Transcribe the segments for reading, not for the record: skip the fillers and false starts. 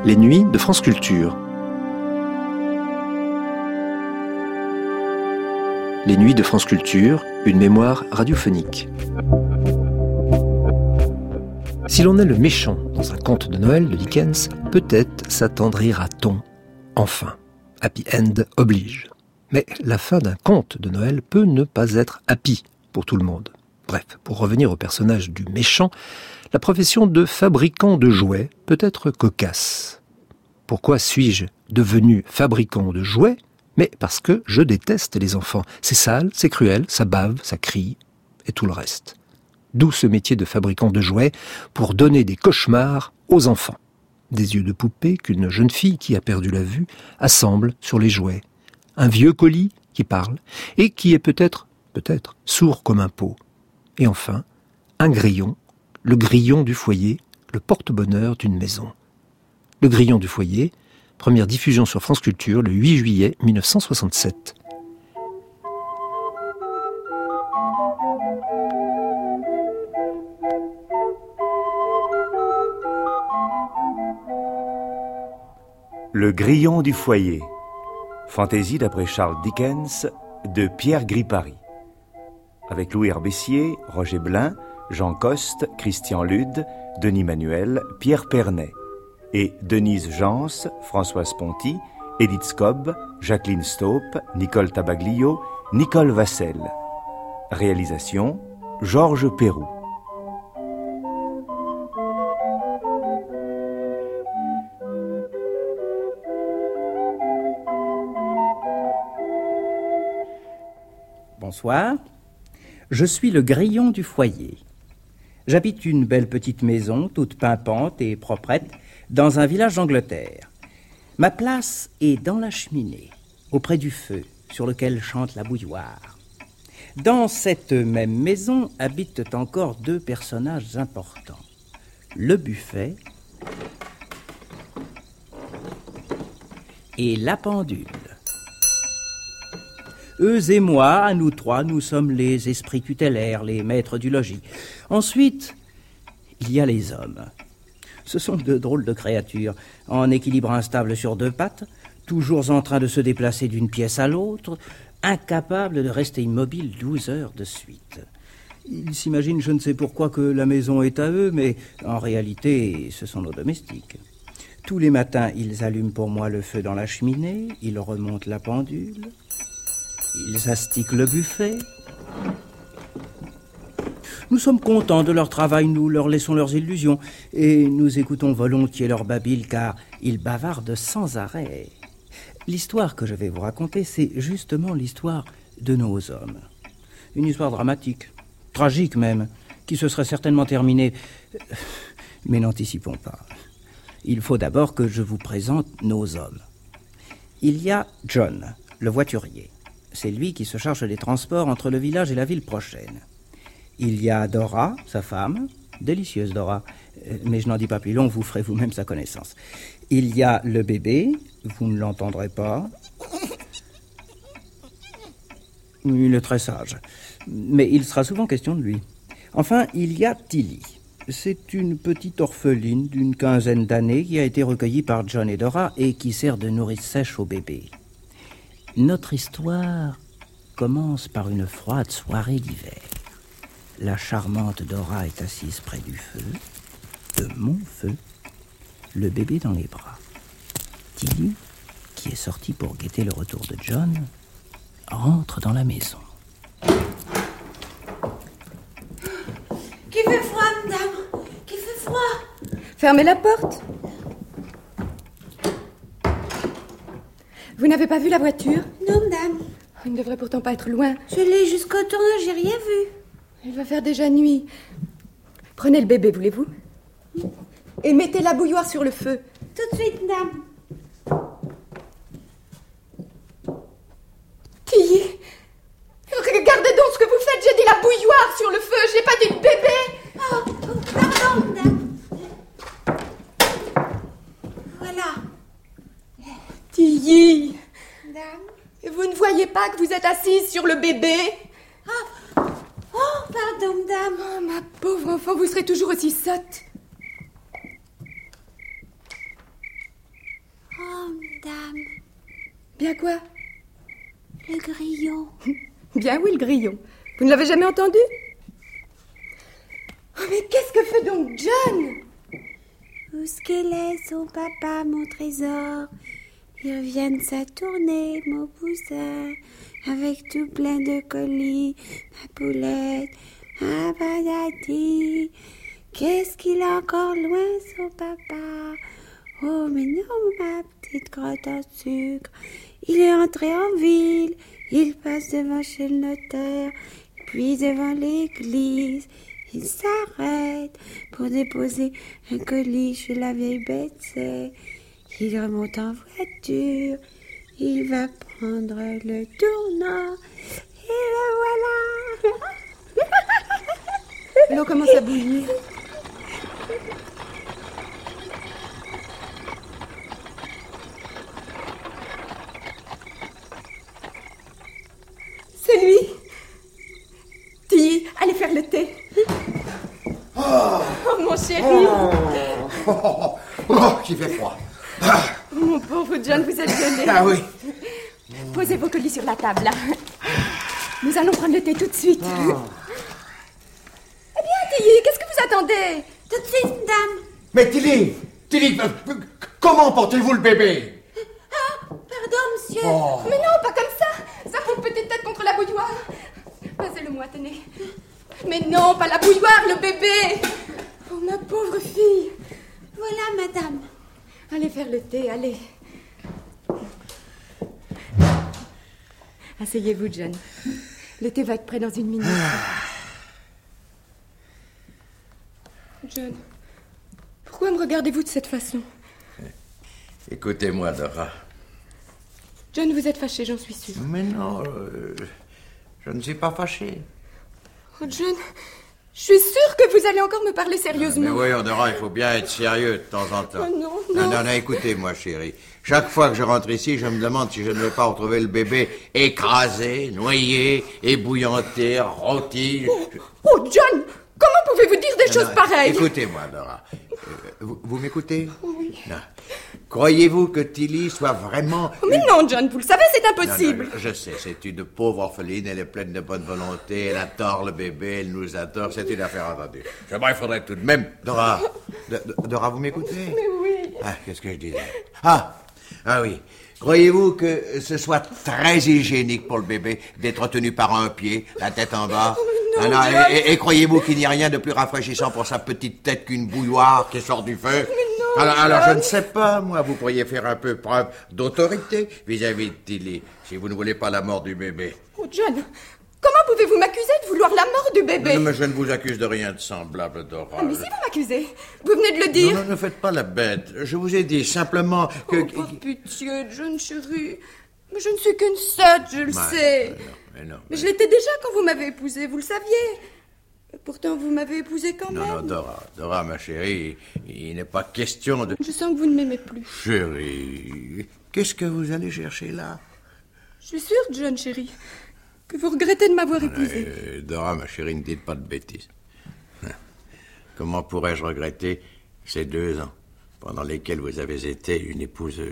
Les nuits de France Culture. Les nuits de France Culture, une mémoire radiophonique. Si l'on est le méchant dans un conte de Noël de Dickens, peut-être s'attendrira-t-on. Enfin, happy end oblige. Mais la fin d'un conte de Noël peut ne pas être happy pour tout le monde. Bref, pour revenir au personnage du méchant, la profession de fabricant de jouets peut être cocasse. Pourquoi suis-je devenu fabricant de jouets ? Mais parce que je déteste les enfants. C'est sale, c'est cruel, ça bave, ça crie, et tout le reste. D'où ce métier de fabricant de jouets pour donner des cauchemars aux enfants. Des yeux de poupée qu'une jeune fille qui a perdu la vue assemble sur les jouets. Un vieux colis qui parle et qui est peut-être sourd comme un pot. Et enfin, un grillon, le grillon du foyer, le porte-bonheur d'une maison. Le grillon du foyer, première diffusion sur France Culture le 8 juillet 1967. Le grillon du foyer. Fantaisie d'après Charles Dickens de Pierre Gripari. Avec Louis Herbessier, Roger Blin, Jean Coste, Christian Lude, Denis Manuel, Pierre Pernet. Et Denise Jans, Françoise Ponty, Edith Scobb, Jacqueline Staupe, Nicole Tabaglio, Nicole Vassel. Réalisation, Georges Perroux. Bonsoir, je suis le grillon du foyer. J'habite une belle petite maison, toute pimpante et proprette, dans un village d'Angleterre. Ma place est dans la cheminée, auprès du feu, sur lequel chante la bouilloire. Dans cette même maison habitent encore deux personnages importants. Le buffet et la pendule. Eux et moi, à nous trois, nous sommes les esprits tutélaires, les maîtres du logis. Ensuite, il y a les hommes. Ce sont de drôles de créatures, en équilibre instable sur deux pattes, toujours en train de se déplacer d'une pièce à l'autre, incapables de rester immobiles 12 heures de suite. Ils s'imaginent je ne sais pourquoi que la maison est à eux, mais en réalité, ce sont nos domestiques. Tous les matins, ils allument pour moi le feu dans la cheminée, ils remontent la pendule, ils astiquent le buffet. Nous sommes contents de leur travail, nous leur laissons leurs illusions, et nous écoutons volontiers leur babille, car ils bavardent sans arrêt. L'histoire que je vais vous raconter, c'est justement l'histoire de nos hommes. Une histoire dramatique, tragique même, qui se serait certainement terminée. Mais n'anticipons pas. Il faut d'abord que je vous présente nos hommes. Il y a John, le voiturier. C'est lui qui se charge des transports entre le village et la ville prochaine. Il y a Dora, sa femme, délicieuse Dora, mais je n'en dis pas plus long, vous ferez vous-même sa connaissance. Il y a le bébé, vous ne l'entendrez pas. Il est très sage, mais il sera souvent question de lui. Enfin, il y a Tilly. C'est une petite orpheline d'une quinzaine d'années qui a été recueillie par John et Dora et qui sert de nourrice sèche au bébé. Notre histoire commence par une froide soirée d'hiver. La charmante Dora est assise près du feu, de mon feu, le bébé dans les bras. Tilly, qui est sortie pour guetter le retour de John, rentre dans la maison. Qu'il fait froid, madame, qu'il fait froid. Fermez la porte. Vous n'avez pas vu la voiture ? Non, madame. Il ne devrait pourtant pas être loin. Je l'ai jusqu'au tournage, j'ai rien vu. Il va faire déjà nuit. Prenez le bébé, voulez-vous ? Et mettez la bouilloire sur le feu. Tout de suite, madame. Tilly, regardez donc ce que vous faites. J'ai dit la bouilloire sur le feu. Je n'ai pas dit le bébé. Oh, pardon, madame. Voilà. Tilly, Madame. vous ne voyez pas que vous êtes assise sur le bébé ? Oh, pardon, madame. Oh, ma pauvre enfant, vous serez toujours aussi sotte. madame. Bien quoi? Le grillon. Bien oui, le grillon. Vous ne l'avez jamais entendu? Oh, mais qu'est-ce que fait donc John? Où est-ce qu'elle est, son papa, mon trésor? Il revient de sa tournée, mon poussin, avec tout plein de colis, ma poulette, un badati. Qu'est-ce qu'il a encore loin, son papa? Oh, mais non, ma petite crotte en sucre. Il est entré en ville, il passe devant chez le notaire, puis devant l'église. Il s'arrête pour déposer un colis chez la vieille Betsy. Il remonte en voiture, il va prendre le tournant, et le voilà. L'eau commence à bouillir. C'est lui. Tilly, allez faire le thé. Oh, mon chéri. Qu'il fait froid. Mon pauvre John, vous êtes gelé. Ah oui. Posez vos colis sur la table, là. Nous allons prendre le thé tout de suite. Eh bien, Tilly, qu'est-ce que vous attendez? Tout de suite, madame. Mais Tilly, comment portez-vous le bébé? Ah, pardon, monsieur. Oh. Mais non, pas comme ça. Ça fout une petite tête contre la bouilloire. Passez-le-moi, tenez. Mais non, pas la bouilloire, le bébé. Oh, ma pauvre fille. Voilà, madame. Allez faire le thé, allez. Asseyez-vous, John. Le thé va être prêt dans une minute. John, pourquoi me regardez-vous de cette façon? Écoutez-moi, Dora. John, vous êtes fâché, j'en suis sûre. Mais non, je ne suis pas fâché. Oh, John, je suis sûre que vous allez encore me parler sérieusement. Mais voyons, Dora, il faut bien être sérieux de temps en temps. Oh, non. Non, écoutez-moi, chérie. Chaque fois que je rentre ici, je me demande si je ne vais pas retrouver le bébé écrasé, noyé, ébouillanté, rôti. Oh, John, comment pouvez-vous dire des choses pareilles? Écoutez-moi, Dora. Vous m'écoutez? Oui. Non. Croyez-vous que Tilly soit vraiment... Mais non, John, vous le savez, c'est impossible. Non, je sais, c'est une pauvre orpheline, elle est pleine de bonne volonté, elle adore le bébé, elle nous adore, c'est une affaire entendue. Il faudrait tout de même... Dora, Dora, vous m'écoutez? Mais oui. Ah, qu'est-ce que je disais? Ah oui. Croyez-vous que ce soit très hygiénique pour le bébé d'être tenu par un pied, la tête en bas? Non, et croyez-vous qu'il n'y a rien de plus rafraîchissant pour sa petite tête qu'une bouilloire qui sort du feu? Alors, je ne sais pas, moi, vous pourriez faire un peu preuve d'autorité vis-à-vis de Tilly, si vous ne voulez pas la mort du bébé. Oh, John, comment pouvez-vous m'accuser de vouloir la mort du bébé? Non, mais je ne vous accuse de rien de semblable, Dora. Ah, mais si vous m'accusez, vous venez de le dire. Non, ne faites pas la bête. Je vous ai dit simplement que... Oh, par pitié, John chéri. Mais je ne suis qu'une sotte, je le sais. Mais je l'étais déjà quand vous m'avez épousée, vous le saviez. Pourtant, vous m'avez épousée quand même. Non, Dora, ma chérie, il n'est pas question de... Je sens que vous ne m'aimez plus. Chérie, qu'est-ce que vous allez chercher là? Je suis sûre, John chéri, que vous regrettez de m'avoir épousée. Dora, ma chérie, ne dites pas de bêtises. Comment pourrais-je regretter ces 2 ans pendant lesquels vous avez été une épouse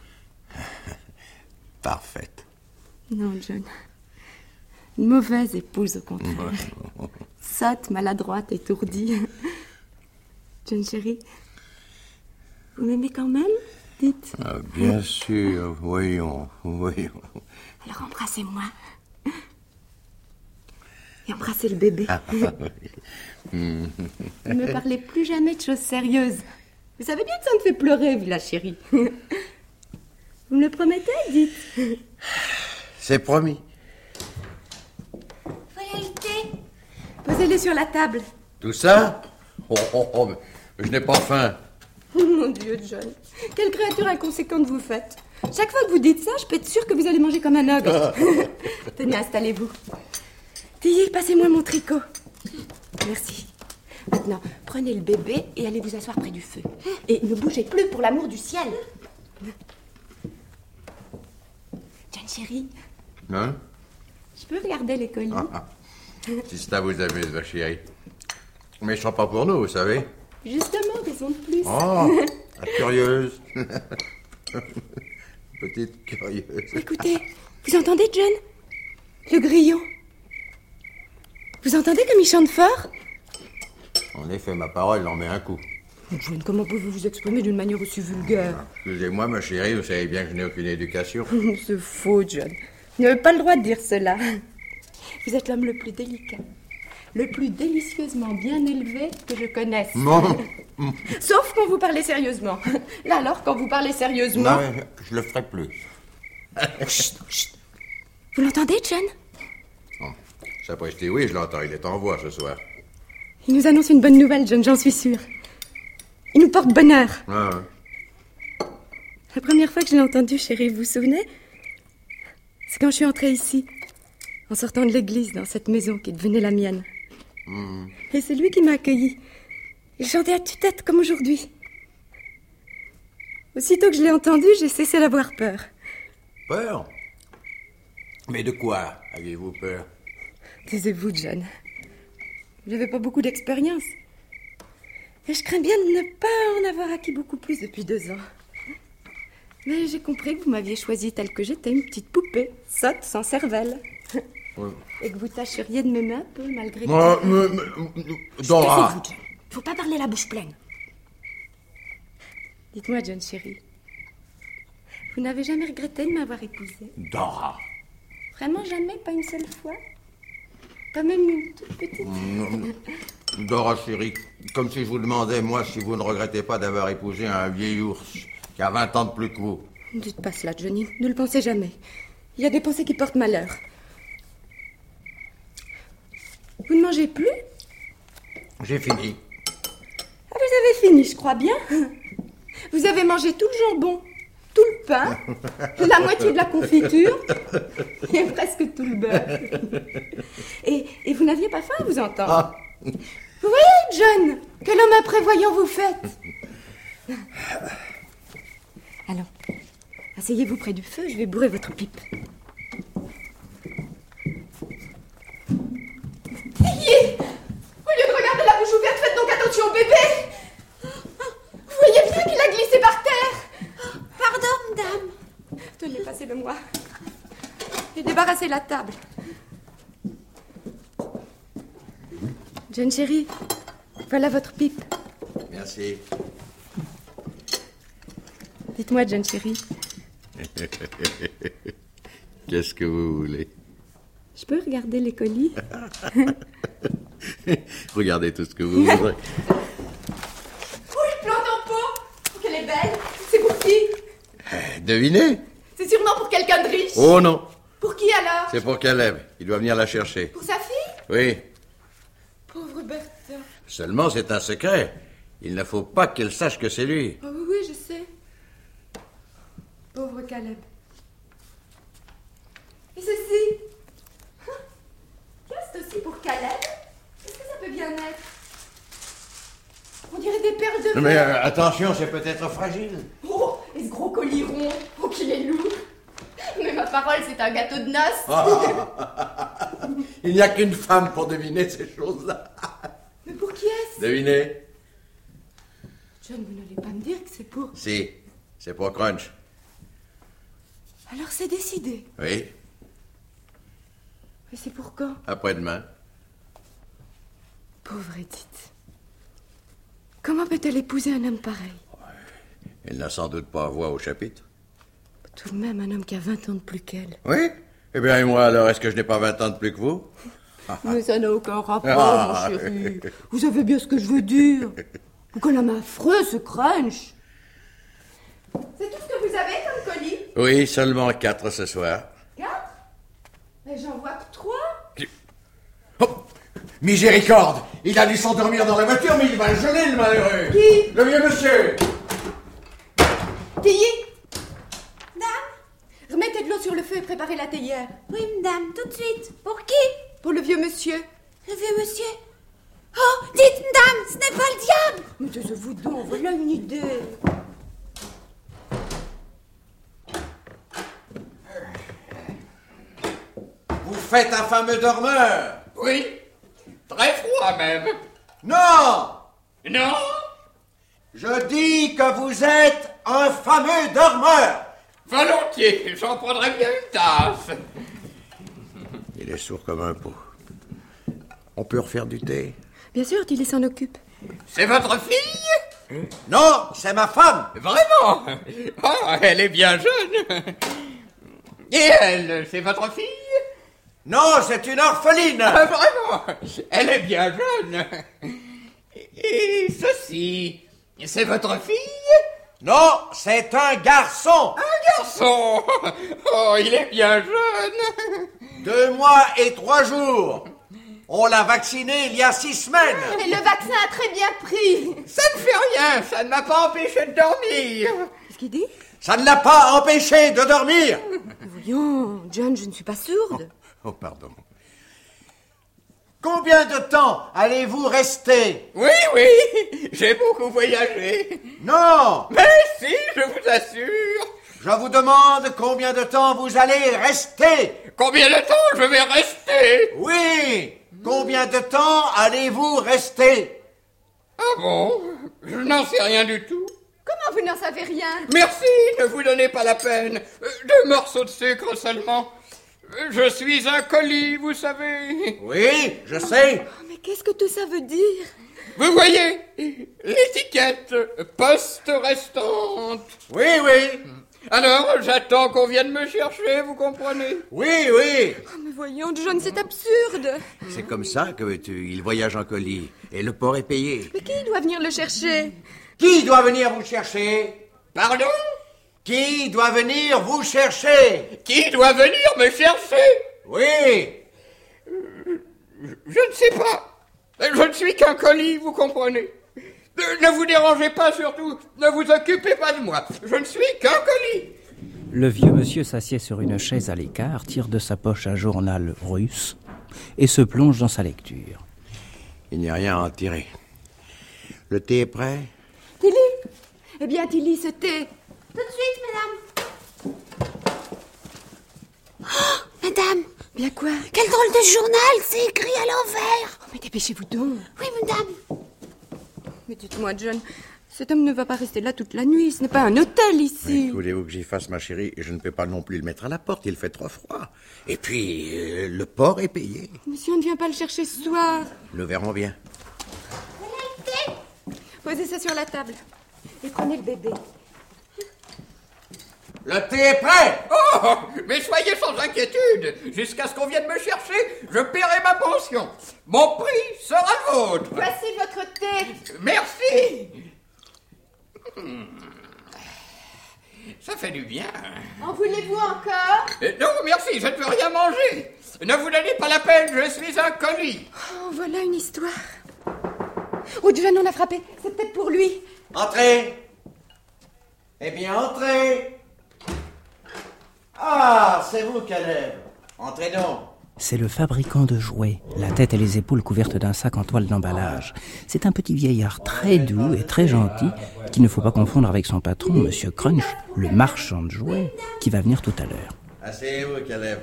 parfaite? Non, John. Une mauvaise épouse, au contraire. Sotte, maladroite, étourdie. John chéri, vous m'aimez quand même? Dites. Ah, bien sûr, voyons. Alors embrassez-moi. Et embrassez le bébé. Ne me parlez plus jamais de choses sérieuses. Vous savez bien que ça me fait pleurer, Villa chérie. Vous me le promettez, dites. C'est promis. Voilà le thé. Posez-les sur la table. Tout ça? Oh, je n'ai pas faim. Oh, mon Dieu, John. Quelle créature inconséquente vous faites. Chaque fois que vous dites ça, je peux être sûre que vous allez manger comme un ogre. Tenez, installez-vous. Tilly, passez-moi mon tricot. Merci. Maintenant, prenez le bébé et allez vous asseoir près du feu. Et ne bougez plus pour l'amour du ciel. John chéri. Hein? Je peux regarder les colis? Si ça vous amuse, ma chérie. Mais ils ne sont pas pour nous, vous savez. Justement, raison de plus. Oh, la curieuse. Petite curieuse. Écoutez, vous entendez, John? Le grillon. Vous entendez comme il chante fort? En effet, ma parole en met un coup. John, comment pouvez-vous vous exprimer d'une manière aussi vulgaire? Excusez-moi, ma chérie, vous savez bien que je n'ai aucune éducation. C'est faux, John. Vous n'avez pas le droit de dire cela. Vous êtes l'homme le plus délicat, le plus délicieusement bien élevé que je connaisse. Non. Sauf quand vous parlez sérieusement. Là alors, quand vous parlez sérieusement... Non, je le ferai plus. Chut, chut. Vous l'entendez, John? Bon, sapristi, oui, je l'entends, il est en voix ce soir. Il nous annonce une bonne nouvelle, John, j'en suis sûre. Il nous porte bonheur. Ah, ouais. La première fois que je l'ai entendu, chérie, vous vous souvenez? C'est quand je suis entrée ici, en sortant de l'église, dans cette maison qui devenait la mienne. Et c'est lui qui m'a accueillie. Il chantait à tue-tête comme aujourd'hui. Aussitôt que je l'ai entendu, j'ai cessé d'avoir peur. Peur? Mais de quoi aviez-vous peur? Taisez-vous, John. Vous n'avez pas beaucoup d'expérience. Et je crains bien de ne pas en avoir acquis beaucoup plus depuis 2 ans. Mais j'ai compris que vous m'aviez choisi telle que j'étais, une petite poupée, sotte, sans cervelle. Ouais. Et que vous tâcheriez de m'aimer un peu, malgré tout. Dora. Taisez-vous, John. Faut pas parler la bouche pleine. Dites-moi, John, chéri. Vous n'avez jamais regretté de m'avoir épousée? Dora. Vraiment jamais, pas une seule fois? Pas même une toute petite? Dora, chérie, comme si je vous demandais, moi, si vous ne regrettez pas d'avoir épousé un vieil ours qui a 20 ans de plus que vous. Ne dites pas cela, Johnny. Ne le pensez jamais. Il y a des pensées qui portent malheur. Vous ne mangez plus? J'ai fini. Ah, vous avez fini, je crois bien. Vous avez mangé tout le jambon, tout le pain, la moitié de la confiture et presque tout le beurre. Et vous n'aviez pas faim à vous entendre. Ah. Vous voyez, John, quel homme imprévoyant vous faites. Allons, asseyez-vous près du feu, je vais bourrer votre pipe. Ayez! Au lieu de regarder la bouche ouverte, faites donc attention au bébé. Vous voyez bien qu'il a glissé par terre. Pardon, madame. Tenez, passez-le-moi. Et débarrassez la table. John chérie, voilà votre pipe. Merci. Dites-moi, John chérie. Qu'est-ce que vous voulez? Je peux regarder les colis? Regardez tout ce que vous voudrez. Oh, une plante en pot! Oh, qu'elle est belle! C'est pour qui? Devinez? C'est sûrement pour quelqu'un de riche. Oh non, Pour qui alors? c'est pour Caleb. Il doit venir la chercher. Pour sa fille? Oui, Pauvre Bertha. seulement c'est un secret. Il ne faut pas qu'elle sache que c'est lui. Oh, oui, oui, je sais. Pauvre Caleb. Et ceci? Qu'est-ce aussi pour Caleb? Qu'est-ce que ça peut bien être? On dirait des perles de Mais verre. attention, c'est peut-être fragile. Oh, et ce gros colis rond. Oh, qu'il est lourd. Mais ma parole, c'est un gâteau de noces. Il n'y a qu'une femme pour deviner ces choses-là. Mais pour qui est-ce? Devinez? John, vous n'allez pas me dire que c'est pour... Si, c'est pour Crunch. Alors c'est décidé. Oui, Mais c'est pour quand? après-demain. Pauvre Edith. Comment peut-elle épouser un homme pareil? Elle n'a sans doute pas voix au chapitre. Tout de même, un homme qui a 20 ans de plus qu'elle. Oui? Eh bien, et moi, alors, est-ce que je n'ai pas 20 ans de plus que vous? Mais ça n'a aucun rapport, Ah. mon chéri. Vous savez bien ce que je veux dire. Quel homme affreux, ce Crunch. C'est tout ce que vous avez comme colis? Oui, seulement 4 ce soir. 4? Mais j'en vois que 3. Oh, miséricorde! Il a dû s'endormir dans la voiture, mais il va geler, le malheureux! Qui? Le vieux monsieur! Tilly, Dame? remettez de l'eau sur le feu et préparez la théière. Oui, madame, tout de suite. Pour qui? Pour le vieux monsieur. Le vieux monsieur? Oh, dites, madame, ce n'est pas le diable. Mais taisez-vous donc, voilà une idée. Vous faites un fameux dormeur! Oui, très froid même. Non! Non? Je dis que vous êtes un fameux dormeur! Volontiers, j'en prendrai bien une tasse. Il est sourd comme un pot. On peut refaire du thé? Bien sûr, Tilly s'en occupe. C'est votre fille? Non, c'est ma femme. Vraiment? Oh, elle est bien jeune. Et elle, c'est votre fille? Non, c'est une orpheline. Ah, vraiment? Elle est bien jeune. Et ceci, c'est votre fille? Non, c'est un garçon. Un garçon? Oh, il est bien jeune. 2 mois et 3 jours. On l'a vacciné il y a 6 semaines. Et le vaccin a très bien pris. Ça ne fait rien, ça ne m'a pas empêché de dormir. Qu'est-ce qu'il dit? Ça ne l'a pas empêché de dormir. Voyons, John, je ne suis pas sourde. Oh, pardon. Combien de temps allez-vous rester? Oui, j'ai beaucoup voyagé. Non. Mais si, je vous assure. Je vous demande combien de temps vous allez rester. Combien de temps je vais rester? Oui. Combien de temps allez-vous rester? Ah bon? Je n'en sais rien du tout. Comment vous n'en savez rien? Merci, ne vous donnez pas la peine. 2 morceaux de sucre seulement. Je suis un colis, vous savez. Oui, je sais. Oh, mais qu'est-ce que tout ça veut dire? Vous voyez, l'étiquette poste restante. Oui. Alors, j'attends qu'on vienne me chercher, vous comprenez? Oui. Oh, mais voyons, John, c'est absurde. C'est comme ça que il voyage en colis. Et le port est payé. Mais qui doit venir le chercher? Qui doit venir vous chercher? Pardon? Qui doit venir vous chercher? Qui doit venir me chercher? Oui. Je ne sais pas. Je ne suis qu'un colis, vous comprenez? Ne vous dérangez pas surtout. Ne vous occupez pas de moi. Je ne suis qu'un colis. Le vieux monsieur s'assied sur une chaise à l'écart, tire de sa poche un journal russe et se plonge dans sa lecture. Il n'y a rien à en tirer. Le thé est prêt? Tilly? Eh bien, Tilly, ce thé. Tout de suite, madame. Oh, madame. Bien quoi? Quel drôle de journal, c'est écrit à l'envers. Oh, mais dépêchez-vous donc. Oui, madame. Mais dites-moi, John, cet homme ne va pas rester là toute la nuit. Ce n'est pas un hôtel ici. Mais voulez-vous que j'y fasse, ma chérie? Je ne peux pas non plus le mettre à la porte, il fait trop froid. Et puis, le port est payé. Mais si on ne vient pas le chercher ce soir? Nous verrons bien. Posez ça sur la table. Et prenez le bébé. Le thé est prêt! Oh, mais soyez sans inquiétude. Jusqu'à ce qu'on vienne me chercher, je paierai ma pension. Mon prix sera le vôtre. Voici votre thé. Merci. Ça fait du bien. En voulez-vous encore? Non, merci, je ne veux rien manger. Ne vous donnez pas la peine, je suis un colis. Oh, voilà une histoire. Oh, John, on a frappé. C'est peut-être pour lui. Entrez! Eh bien, entrez! Ah, c'est vous, Caleb. Entrez donc. C'est le fabricant de jouets, la tête et les épaules couvertes d'un sac en toile d'emballage. C'est un petit vieillard très doux et très gentil, qu'il ne faut pas confondre avec son patron, Monsieur Crunch, le marchand de jouets, qui va venir tout à l'heure. Asseyez-vous, Caleb.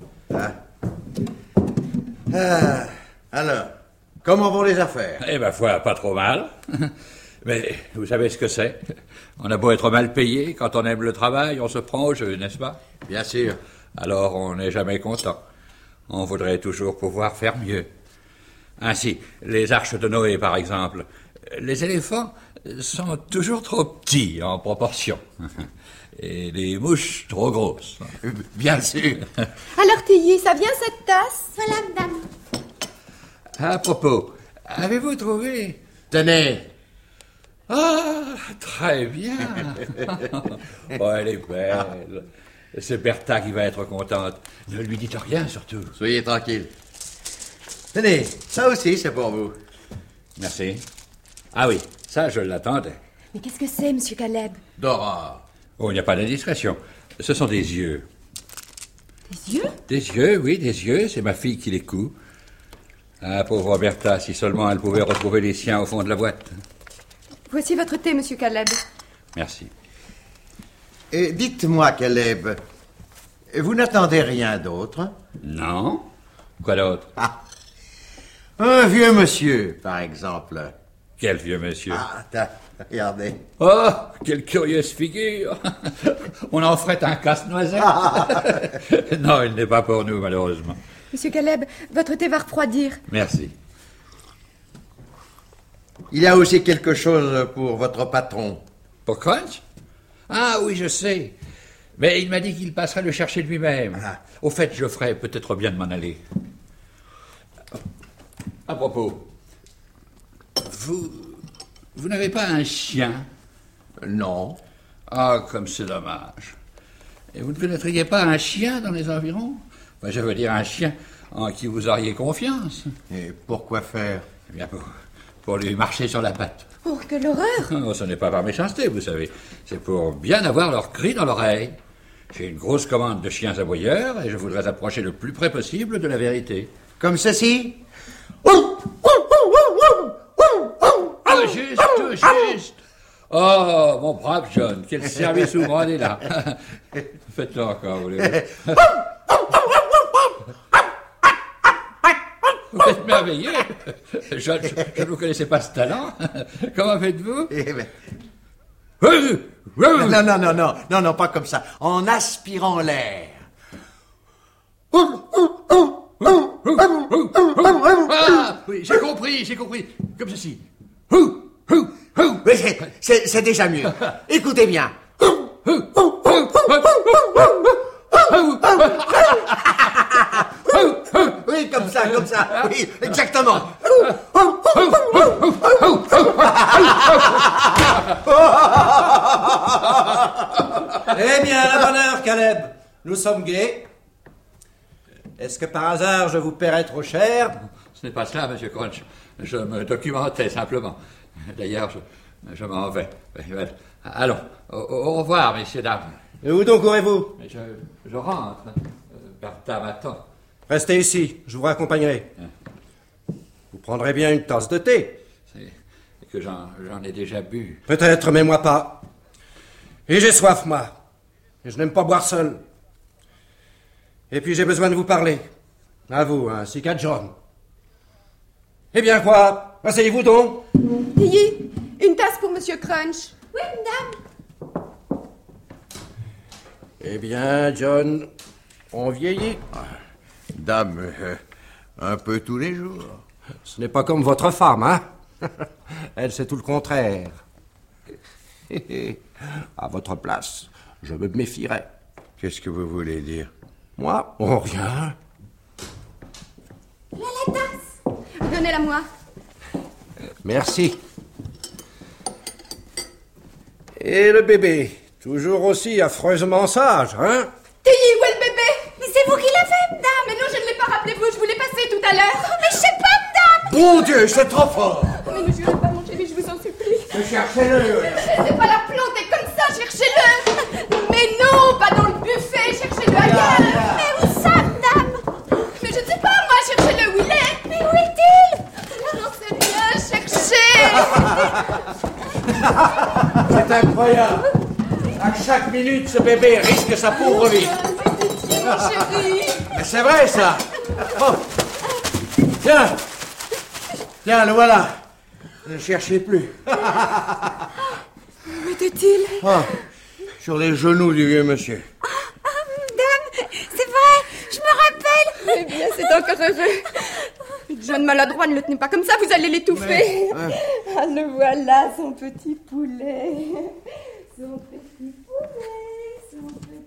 Alors, comment vont les affaires? Eh ben, foi, pas trop mal. Mais vous savez ce que c'est? On a beau être mal payé, quand on aime le travail, on se prend au jeu, n'est-ce pas? Bien sûr. Alors on n'est jamais content. On voudrait toujours pouvoir faire mieux. Ainsi, les arches de Noé, par exemple. Les éléphants sont toujours trop petits en proportion. Et les mouches trop grosses. Bien sûr. Alors, Tilly, ça vient cette tasse? Voilà, madame. À propos, avez-vous trouvé... Tenez. Ah, très bien. Oh, elle est belle. C'est Bertha qui va être contente. Ne lui dites rien, surtout. Soyez tranquille. Tenez, ça aussi, c'est pour vous. Merci. Ah oui, ça, je l'attendais. Mais qu'est-ce que c'est, monsieur Caleb? Dora. Oh, il n'y a pas d'indiscrétion. Ce sont des yeux. Des yeux? Des yeux, oui, des yeux. C'est ma fille qui les coud. Ah, pauvre Bertha, si seulement elle pouvait retrouver les siens au fond de la boîte. Voici votre thé, monsieur Caleb. Merci. Et dites-moi, Caleb, vous n'attendez rien d'autre? Non? Quoi d'autre? Un vieux monsieur, par exemple. Quel vieux monsieur. Ah, regardez. Oh, quelle curieuse figure. On en ferait un casse-noisette. Non, il n'est pas pour nous, malheureusement. Monsieur Caleb, votre thé va refroidir. Merci. Il y a aussi quelque chose pour votre patron. Pour Crunch? Ah oui, je sais. Mais il m'a dit qu'il passerait le chercher lui-même. Ah. Au fait, je ferais peut-être bien de m'en aller. À propos, vous n'avez pas un chien? Non. Ah, comme c'est dommage. Et vous ne connaîtriez pas un chien dans les environs? Enfin, je veux dire un chien en qui vous auriez confiance. Et pourquoi faire? Eh bien, pour lui marcher sur la patte. Oh, quelle horreur! Non, ce n'est pas par méchanceté, vous savez. C'est pour bien avoir leur cri dans l'oreille. J'ai une grosse commande de chiens aboyeurs et je voudrais approcher le plus près possible de la vérité. Comme ceci? Ah, juste. Oh, mon brave John, quel service vous me rendez là. Faites-le encore, voulez-vous. Vous êtes merveilleux. Je ne vous connaissais pas ce talent. Comment faites-vous? Eh ben... Non, pas comme ça. En aspirant l'air. Ah, oui, j'ai compris. Comme ceci. Oui, c'est déjà mieux. Écoutez bien. Oui, comme ça. Oui, exactement. Eh bien, à la bonne heure, Caleb. Nous sommes gais. Est-ce que par hasard je vous paierai trop cher? Ce n'est pas cela, monsieur Crunch. Je me documentais simplement. D'ailleurs, je m'en vais. Allons, au revoir, messieurs, dames. Et où donc aurez-vous? Mais je rentre. Bertha m'attend. Restez ici, je vous raccompagnerai. Vous prendrez bien une tasse de thé. C'est que j'en ai déjà bu. Peut-être, mais moi pas. Et j'ai soif, moi. Et je n'aime pas boire seul. Et puis j'ai besoin de vous parler. À vous, ainsi qu'à John. Eh bien quoi? Asseyez-vous donc. Tilly, une tasse pour Monsieur Crunch. Oui, madame. Eh bien, John, on vieillit. Dame, un peu tous les jours. Ce n'est pas comme votre femme, hein? Elle, c'est tout le contraire. À votre place, je me méfierais. Qu'est-ce que vous voulez dire? Moi? Oh, rien. Là, la tasse. Donnez-la moi. Merci. Et le bébé? Toujours aussi affreusement sage, hein? Tilly, où est le bébé? Mais c'est vous qui l'avez, madame. Mais non, je ne l'ai pas rappelé, vous, je vous l'ai passé tout à l'heure. Oh, mais je sais pas, madame. Bon Dieu, c'est trop fort! Mais ne jurez pas, mon chéri, je vous en supplie. Cherchez-le! Ne laissez pas la planter comme ça, cherchez-le. Mais non, pas dans le buffet, cherchez-le ailleurs. Mais où ça, madame? Mais je ne sais pas, moi, cherchez-le où il est. Mais où est-il? J'en sais rien, cherchez. C'est incroyable. À chaque minute, ce bébé risque sa pauvre vie. Mon chéri. Mais c'est vrai, ça. Oh. Tiens. Tiens, le voilà. Ne cherchez plus. Où était-il? Ah, sur les genoux du vieux monsieur. Madame, c'est vrai, je me rappelle. Eh bien, c'est encore heureux. John maladroit, ne le tenez pas comme ça, vous allez l'étouffer. Ah, le voilà, son petit poulet. Son petit poulet.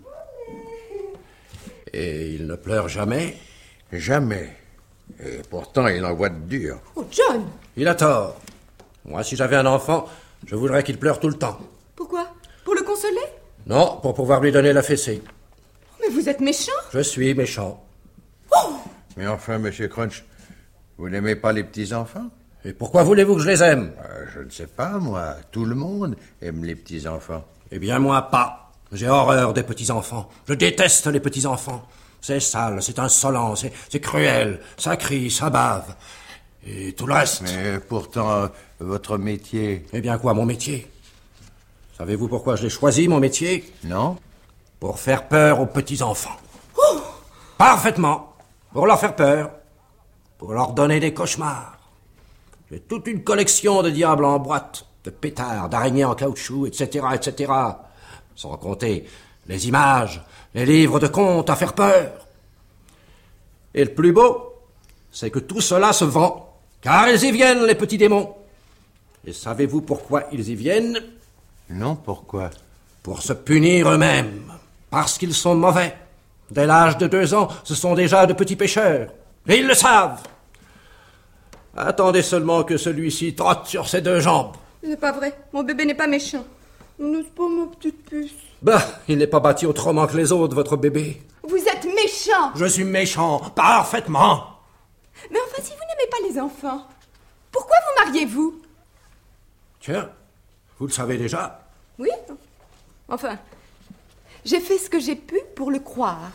Et il ne pleure jamais? Jamais. Et pourtant, il envoie de dur. Oh, John! Il a tort. Moi, si j'avais un enfant, je voudrais qu'il pleure tout le temps. Pourquoi? Pour le consoler? Non, pour pouvoir lui donner la fessée. Mais vous êtes méchant. Je suis méchant. Mais enfin, monsieur Crunch, vous n'aimez pas les petits-enfants? Et pourquoi voulez-vous que je les aime? Je ne sais pas, moi. Tout le monde aime les petits-enfants. Eh bien, moi, pas. J'ai horreur des petits-enfants. Je déteste les petits-enfants. C'est sale, c'est insolent, c'est cruel. Ça crie, ça bave. Et tout le reste. Mais pourtant, votre métier... Eh bien quoi, mon métier? Savez-vous pourquoi je l'ai choisi, mon métier? Non? Pour faire peur aux petits-enfants. Oh, parfaitement. Pour leur faire peur. Pour leur donner des cauchemars. J'ai toute une collection de diables en boîte, de pétards, d'araignées en caoutchouc, etc., etc. Sans compter les images, les livres de contes à faire peur. Et le plus beau, c'est que tout cela se vend, car ils y viennent, les petits démons. Et savez-vous pourquoi ils y viennent? Non, pourquoi? Pour se punir eux-mêmes, parce qu'ils sont mauvais. Dès l'âge de 2 ans, ce sont déjà de petits pécheurs. Et ils le savent. Attendez seulement que celui-ci trotte sur ses 2 jambes. C'est pas vrai, mon bébé n'est pas méchant. N'est-ce pas, ma petite puce? Bah, il n'est pas bâti autrement que les autres, votre bébé. Vous êtes méchant. Je suis méchant, parfaitement. Mais enfin, si vous n'aimez pas les enfants, pourquoi vous mariez-vous? Tiens, vous le savez déjà? Oui. Enfin, j'ai fait ce que j'ai pu pour le croire.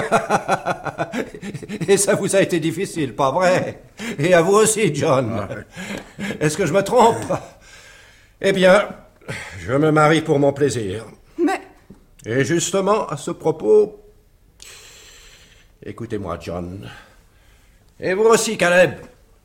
Et ça vous a été difficile, pas vrai? Et à vous aussi, John. Est-ce que je me trompe? Eh bien, je me marie pour mon plaisir. Mais... Et justement, à ce propos... Écoutez-moi, John. Et vous aussi, Caleb.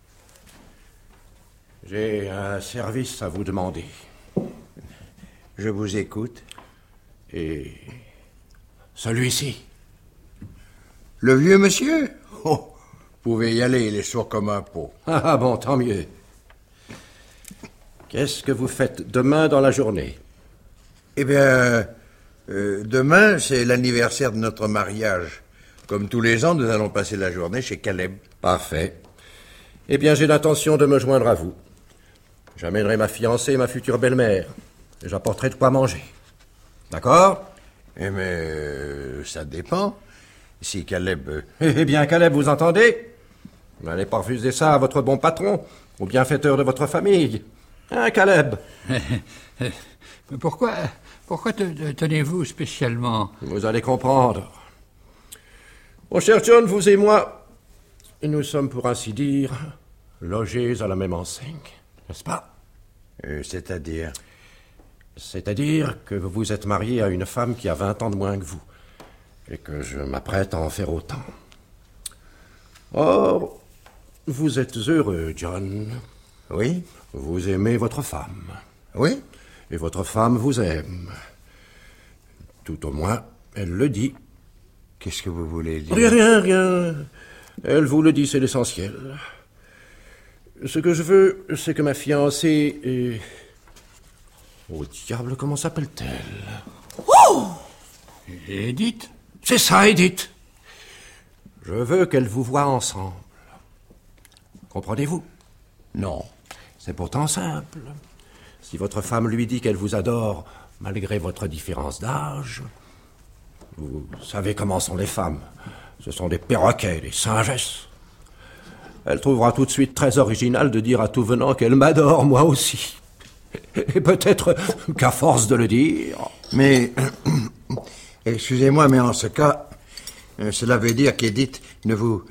J'ai un service à vous demander. Je vous écoute. Et... celui-ci. Le vieux monsieur? Oh, vous pouvez y aller, il est sourd comme un pot. Ah bon, tant mieux. Qu'est-ce que vous faites demain dans la journée? Eh bien, demain, c'est l'anniversaire de notre mariage. Comme tous les ans, nous allons passer la journée chez Caleb. Parfait. Eh bien, j'ai l'intention de me joindre à vous. J'amènerai ma fiancée et ma future belle-mère. Et j'apporterai de quoi manger. D'accord? Eh mais, ça dépend. Si Caleb... Eh bien, Caleb, vous entendez? Vous n'allez pas refuser ça à votre bon patron, au bienfaiteur de votre famille. Hein, Caleb? Mais pourquoi tenez-vous spécialement? Vous allez comprendre. Mon cher John, vous et moi, nous sommes pour ainsi dire logés à la même enseigne, n'est-ce pas? C'est-à-dire? C'est-à-dire que vous vous êtes marié à une femme qui a 20 ans de moins que vous, et que je m'apprête à en faire autant. Or, vous êtes heureux, John. Oui? Vous aimez votre femme. Oui? Et votre femme vous aime. Tout au moins, elle le dit. Qu'est-ce que vous voulez dire? Rien. Elle vous le dit, c'est l'essentiel. Ce que je veux, c'est que ma fiancée est... Oh diable, comment s'appelle-t-elle? Oh! Edith? C'est ça, Edith. Je veux qu'elle vous voie ensemble. Comprenez-vous? Non. C'est pourtant simple. Si votre femme lui dit qu'elle vous adore, malgré votre différence d'âge, vous savez comment sont les femmes. Ce sont des perroquets, des singesses. Elle trouvera tout de suite très original de dire à tout venant qu'elle m'adore, moi aussi. Et peut-être qu'à force de le dire... Mais, excusez-moi, mais en ce cas, cela veut dire qu'Edith ne vous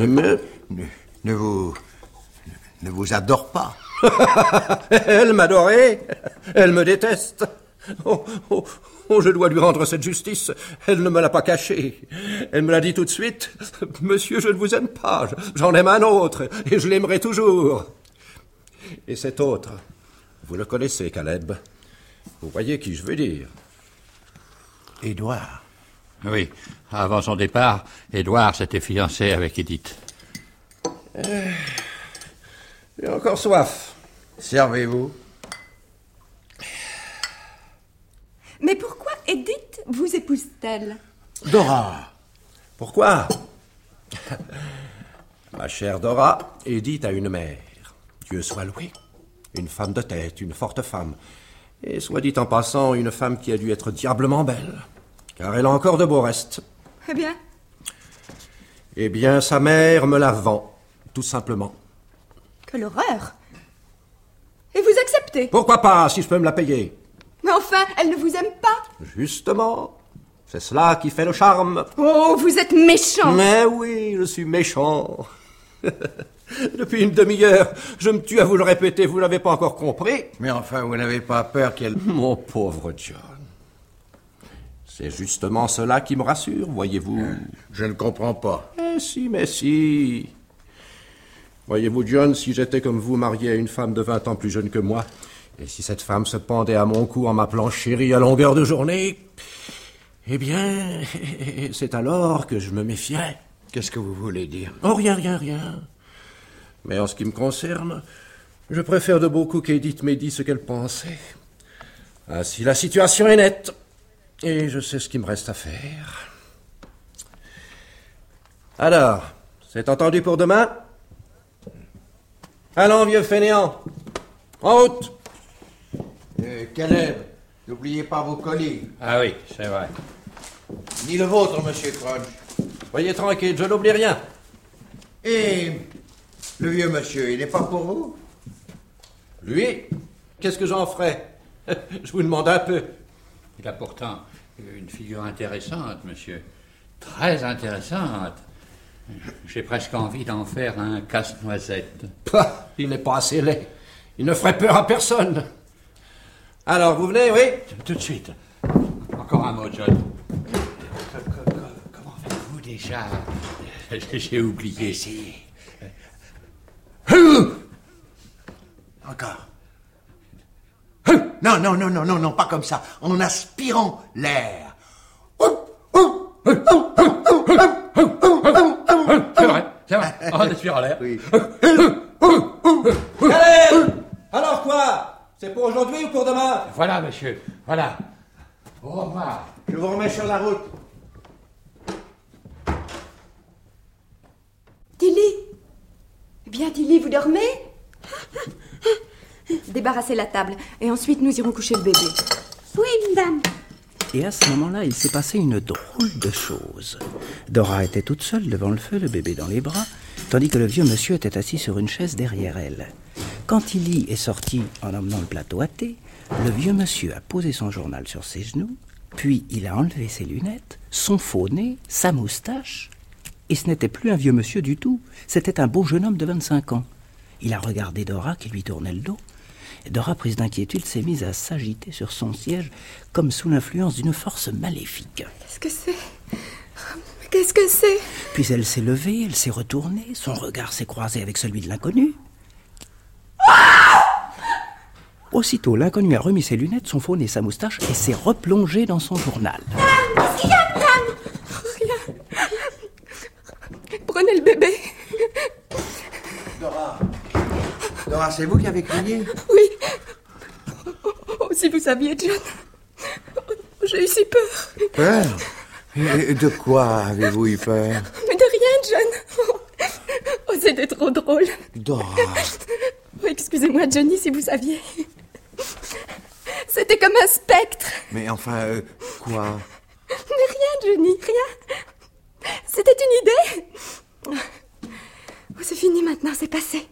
adore pas. Elle m'adorait. Elle me déteste. Oh, je dois lui rendre cette justice. Elle ne me l'a pas caché. Elle me l'a dit tout de suite. Monsieur, je ne vous aime pas. J'en aime un autre, et je l'aimerai toujours. Et cet autre, vous le connaissez, Caleb. Vous voyez qui je veux dire. Édouard. Oui, avant son départ, Édouard s'était fiancé avec Edith. J'ai encore soif. Servez-vous. Mais pourquoi Edith vous épouse-t-elle? Dora. Pourquoi? Ma chère Dora, Edith a une mère. Dieu soit loué. Une femme de tête, une forte femme. Et soit dit en passant, une femme qui a dû être diablement belle. Car elle a encore de beaux restes. Eh bien? Eh bien, sa mère me la vend, tout simplement. Quelle horreur! Et vous acceptez? Pourquoi pas, si je peux me la payer? Mais enfin, elle ne vous aime pas? Justement, c'est cela qui fait le charme. Oh, vous êtes méchant! Mais oui, je suis méchant. Depuis une demi-heure, je me tue à vous le répéter, vous n'avez pas encore compris? Mais enfin, vous n'avez pas peur qu'elle... Mon pauvre John. C'est justement cela qui me rassure, voyez-vous. Je ne comprends pas. Mais si. Voyez-vous, John, si j'étais comme vous, marié à une femme de 20 ans plus jeune que moi, et si cette femme se pendait à mon cou en m'appelant chérie à longueur de journée, eh bien, c'est alors que je me méfierais. Qu'est-ce que vous voulez dire? Oh, rien. Mais en ce qui me concerne, je préfère de beaucoup qu'Edith m'ait dit ce qu'elle pensait. Ainsi, la situation est nette, et je sais ce qu'il me reste à faire. Alors, c'est entendu pour demain? Allons, vieux fainéant, en route! Caleb, n'oubliez pas vos colis. Ah oui, c'est vrai. Ni le vôtre, monsieur Crunch. Soyez tranquille, je n'oublie rien. Et le vieux monsieur, il n'est pas pour vous? Lui? Qu'est-ce que j'en ferais? Je vous demande un peu. Il a pourtant une figure intéressante, monsieur. Très intéressante. J'ai presque envie d'en faire un casse-noisette. Pah, il n'est pas assez laid. Il ne ferait peur à personne. Alors, vous venez, oui? Tout de suite. Encore un mot, John. Comment faites-vous déjà? J'ai oublié. Encore. Non, pas comme ça. En aspirant l'air. C'est vrai. On aspire en l'air. Oui. Allez! Alors quoi? C'est pour aujourd'hui ou pour demain? Voilà, monsieur. Voilà. Au revoir. Je vous remets sur la route. Tilly? Eh bien, Tilly, vous dormez? Débarrassez la table, et ensuite nous irons coucher le bébé. Oui, madame. Et à ce moment-là, il s'est passé une drôle de chose. Dora était toute seule devant le feu, le bébé dans les bras, tandis que le vieux monsieur était assis sur une chaise derrière elle. Quand Tilly est sortie en emmenant le plateau à thé, le vieux monsieur a posé son journal sur ses genoux, puis il a enlevé ses lunettes, son faux nez, sa moustache, et ce n'était plus un vieux monsieur du tout, c'était un beau jeune homme de 25 ans. Il a regardé Dora qui lui tournait le dos. Dora, prise d'inquiétude, s'est mise à s'agiter sur son siège comme sous l'influence d'une force maléfique. Qu'est-ce que c'est? Qu'est-ce que c'est? Puis elle s'est levée, elle s'est retournée, son regard s'est croisé avec celui de l'inconnu. Aussitôt, l'inconnu a remis ses lunettes, son faux nez, sa moustache et s'est replongé dans son journal. Qu'est-ce qu'il y a, madame? Rien. Prenez le bébé. Dora, c'est vous qui avez crié? Oui. Oh, si vous saviez, John. Oh, j'ai eu si peur. Peur? Et de quoi avez-vous eu peur? Mais de rien, John. Oh, c'était trop drôle. Dora. Oh, excusez-moi, Johnny, si vous saviez. C'était comme un spectre. Mais enfin, quoi? Mais rien, Johnny, rien. C'était une idée. Oh, c'est fini maintenant, c'est passé.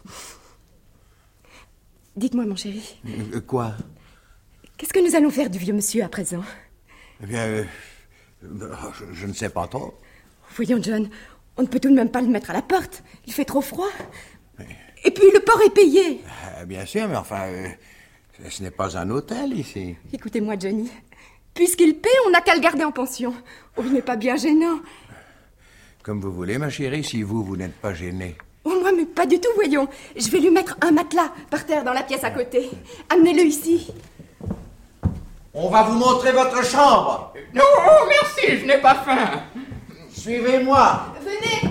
Dites-moi, mon chéri. Quoi? Qu'est-ce que nous allons faire du vieux monsieur à présent? Eh bien, je ne sais pas trop. Voyons, John, on ne peut tout de même pas le mettre à la porte. Il fait trop froid. Et puis, le port est payé. Bien sûr, mais enfin, ce n'est pas un hôtel ici. Écoutez-moi, Johnny. Puisqu'il paie, on n'a qu'à le garder en pension. Oh, il n'est pas bien gênant. Comme vous voulez, ma chérie, si vous n'êtes pas gênée. Oh, moi, mais pas du tout, voyons. Je vais lui mettre un matelas par terre dans la pièce à côté. Amenez-le ici. On va vous montrer votre chambre. Non, merci, je n'ai pas faim. Suivez-moi. Venez.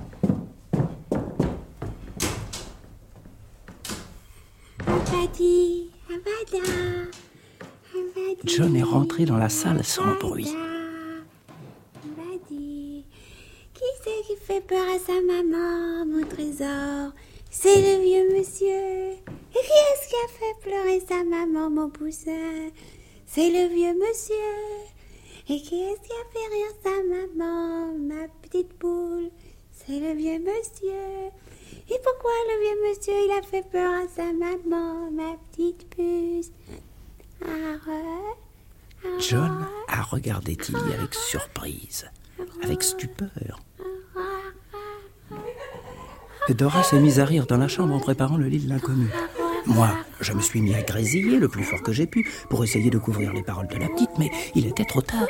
Abadi, Abada, Abadi. John est rentré dans la salle sans bruit. Abadi. Qui c'est qui fait peur à sa maman, mon trésor? C'est le vieux monsieur. Et qui est-ce qui a fait pleurer sa maman, mon poussin? C'est le vieux monsieur. Et qui est-ce qui a fait rire sa maman, ma petite poule? C'est le vieux monsieur. Et pourquoi le vieux monsieur, il a fait peur à sa maman, ma petite puce? John a regardé Tilly avec surprise, avec stupeur. Et Dora s'est mise à rire dans la chambre en préparant le lit de l'inconnu. Moi, je me suis mis à grésiller le plus fort que j'ai pu pour essayer de couvrir les paroles de la petite, mais il était trop tard.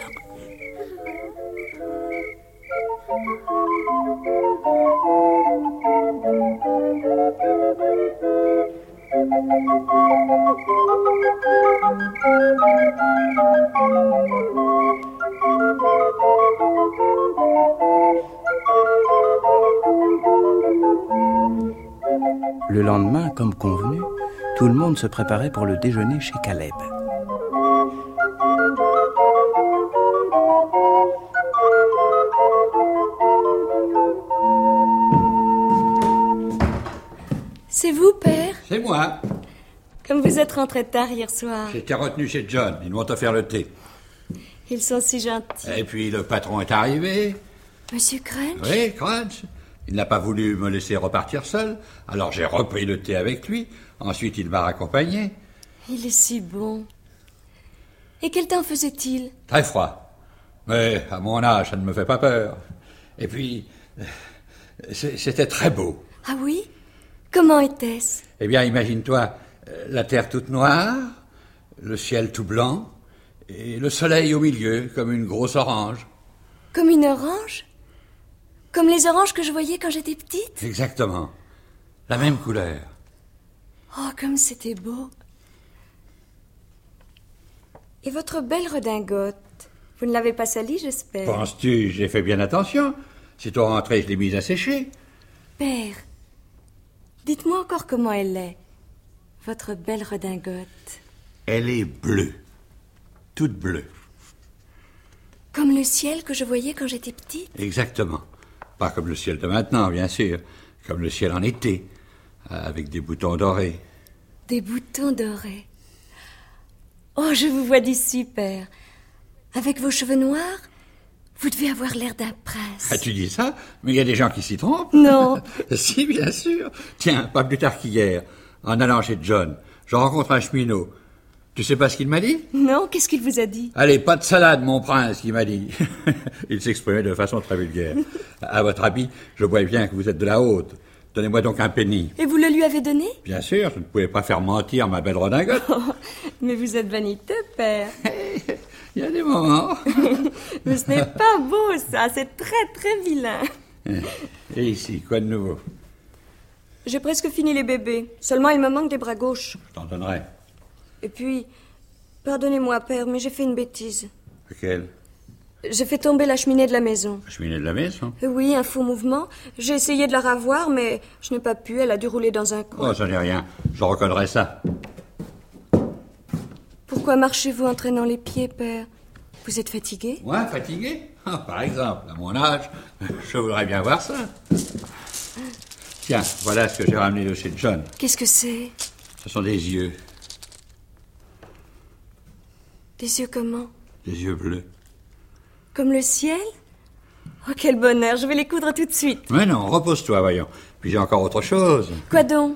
Le lendemain, comme convenu, tout le monde se préparait pour le déjeuner chez Caleb. C'est vous, père? C'est moi. Comme vous êtes rentré tard hier soir. J'étais retenu chez John. Ils m'ont offert le thé. Ils sont si gentils. Et puis le patron est arrivé. Monsieur Crunch? Oui, Crunch. Il n'a pas voulu me laisser repartir seul. Alors j'ai repris le thé avec lui. Ensuite, il m'a raccompagné. Il est si bon. Et quel temps faisait-il? Très froid. Mais à mon âge, ça ne me fait pas peur. Et puis, c'était très beau. Ah oui? Comment était-ce? Eh bien, imagine-toi, la terre toute noire, le ciel tout blanc, et le soleil au milieu, comme une grosse orange. Comme une orange? Comme les oranges que je voyais quand j'étais petite? Exactement. La même couleur. Oh, comme c'était beau. Et votre belle redingote, vous ne l'avez pas salie, j'espère? Penses-tu, j'ai fait bien attention. Sitôt rentré, je l'ai mise à sécher. Père, dites-moi encore comment elle est, votre belle redingote. Elle est bleue. Toute bleue. Comme le ciel que je voyais quand j'étais petite? Exactement. Pas comme le ciel de maintenant, bien sûr. Comme le ciel en été, avec des boutons dorés. Des boutons dorés. Oh, je vous vois d'ici, père. Avec vos cheveux noirs, vous devez avoir l'air d'un prince. Ah, tu dis ça? Mais il y a des gens qui s'y trompent. Non. Si, bien sûr. Tiens, pas plus tard qu'hier, en allant chez John, je rencontre un cheminot. Tu sais pas ce qu'il m'a dit? Non, qu'est-ce qu'il vous a dit? Allez, pas de salade, mon prince, il m'a dit. Il s'exprimait de façon très vulgaire. À votre habit, je vois bien que vous êtes de la haute. Donnez-moi donc un penny. Et vous le lui avez donné? Bien sûr, je ne pouvais pas faire mentir ma belle redingote. Oh, mais vous êtes vaniteux, père. Il y a des moments. Mais ce n'est pas beau, ça. C'est très, très vilain. Et ici, quoi de nouveau? J'ai presque fini les bébés. Seulement, il me manque des bras gauches. Je t'en donnerai. Et puis, pardonnez-moi, père, mais j'ai fait une bêtise. Laquelle? J'ai fait tomber la cheminée de la maison. La cheminée de la maison? Oui, un faux mouvement. J'ai essayé de la ravoir, mais je n'ai pas pu. Elle a dû rouler dans un coin. Oh, ça n'est rien. Je recollerai ça. Pourquoi marchez-vous en traînant les pieds, père? Vous êtes fatigué? Moi, fatigué? Ah, par exemple, à mon âge, je voudrais bien voir ça. Tiens, voilà ce que j'ai ramené de chez John. Qu'est-ce que c'est? Ce sont des yeux. Des yeux comment? Des yeux bleus. Comme le ciel? Oh, quel bonheur, je vais les coudre tout de suite. Mais non, repose-toi, voyons. Puis j'ai encore autre chose. Quoi donc?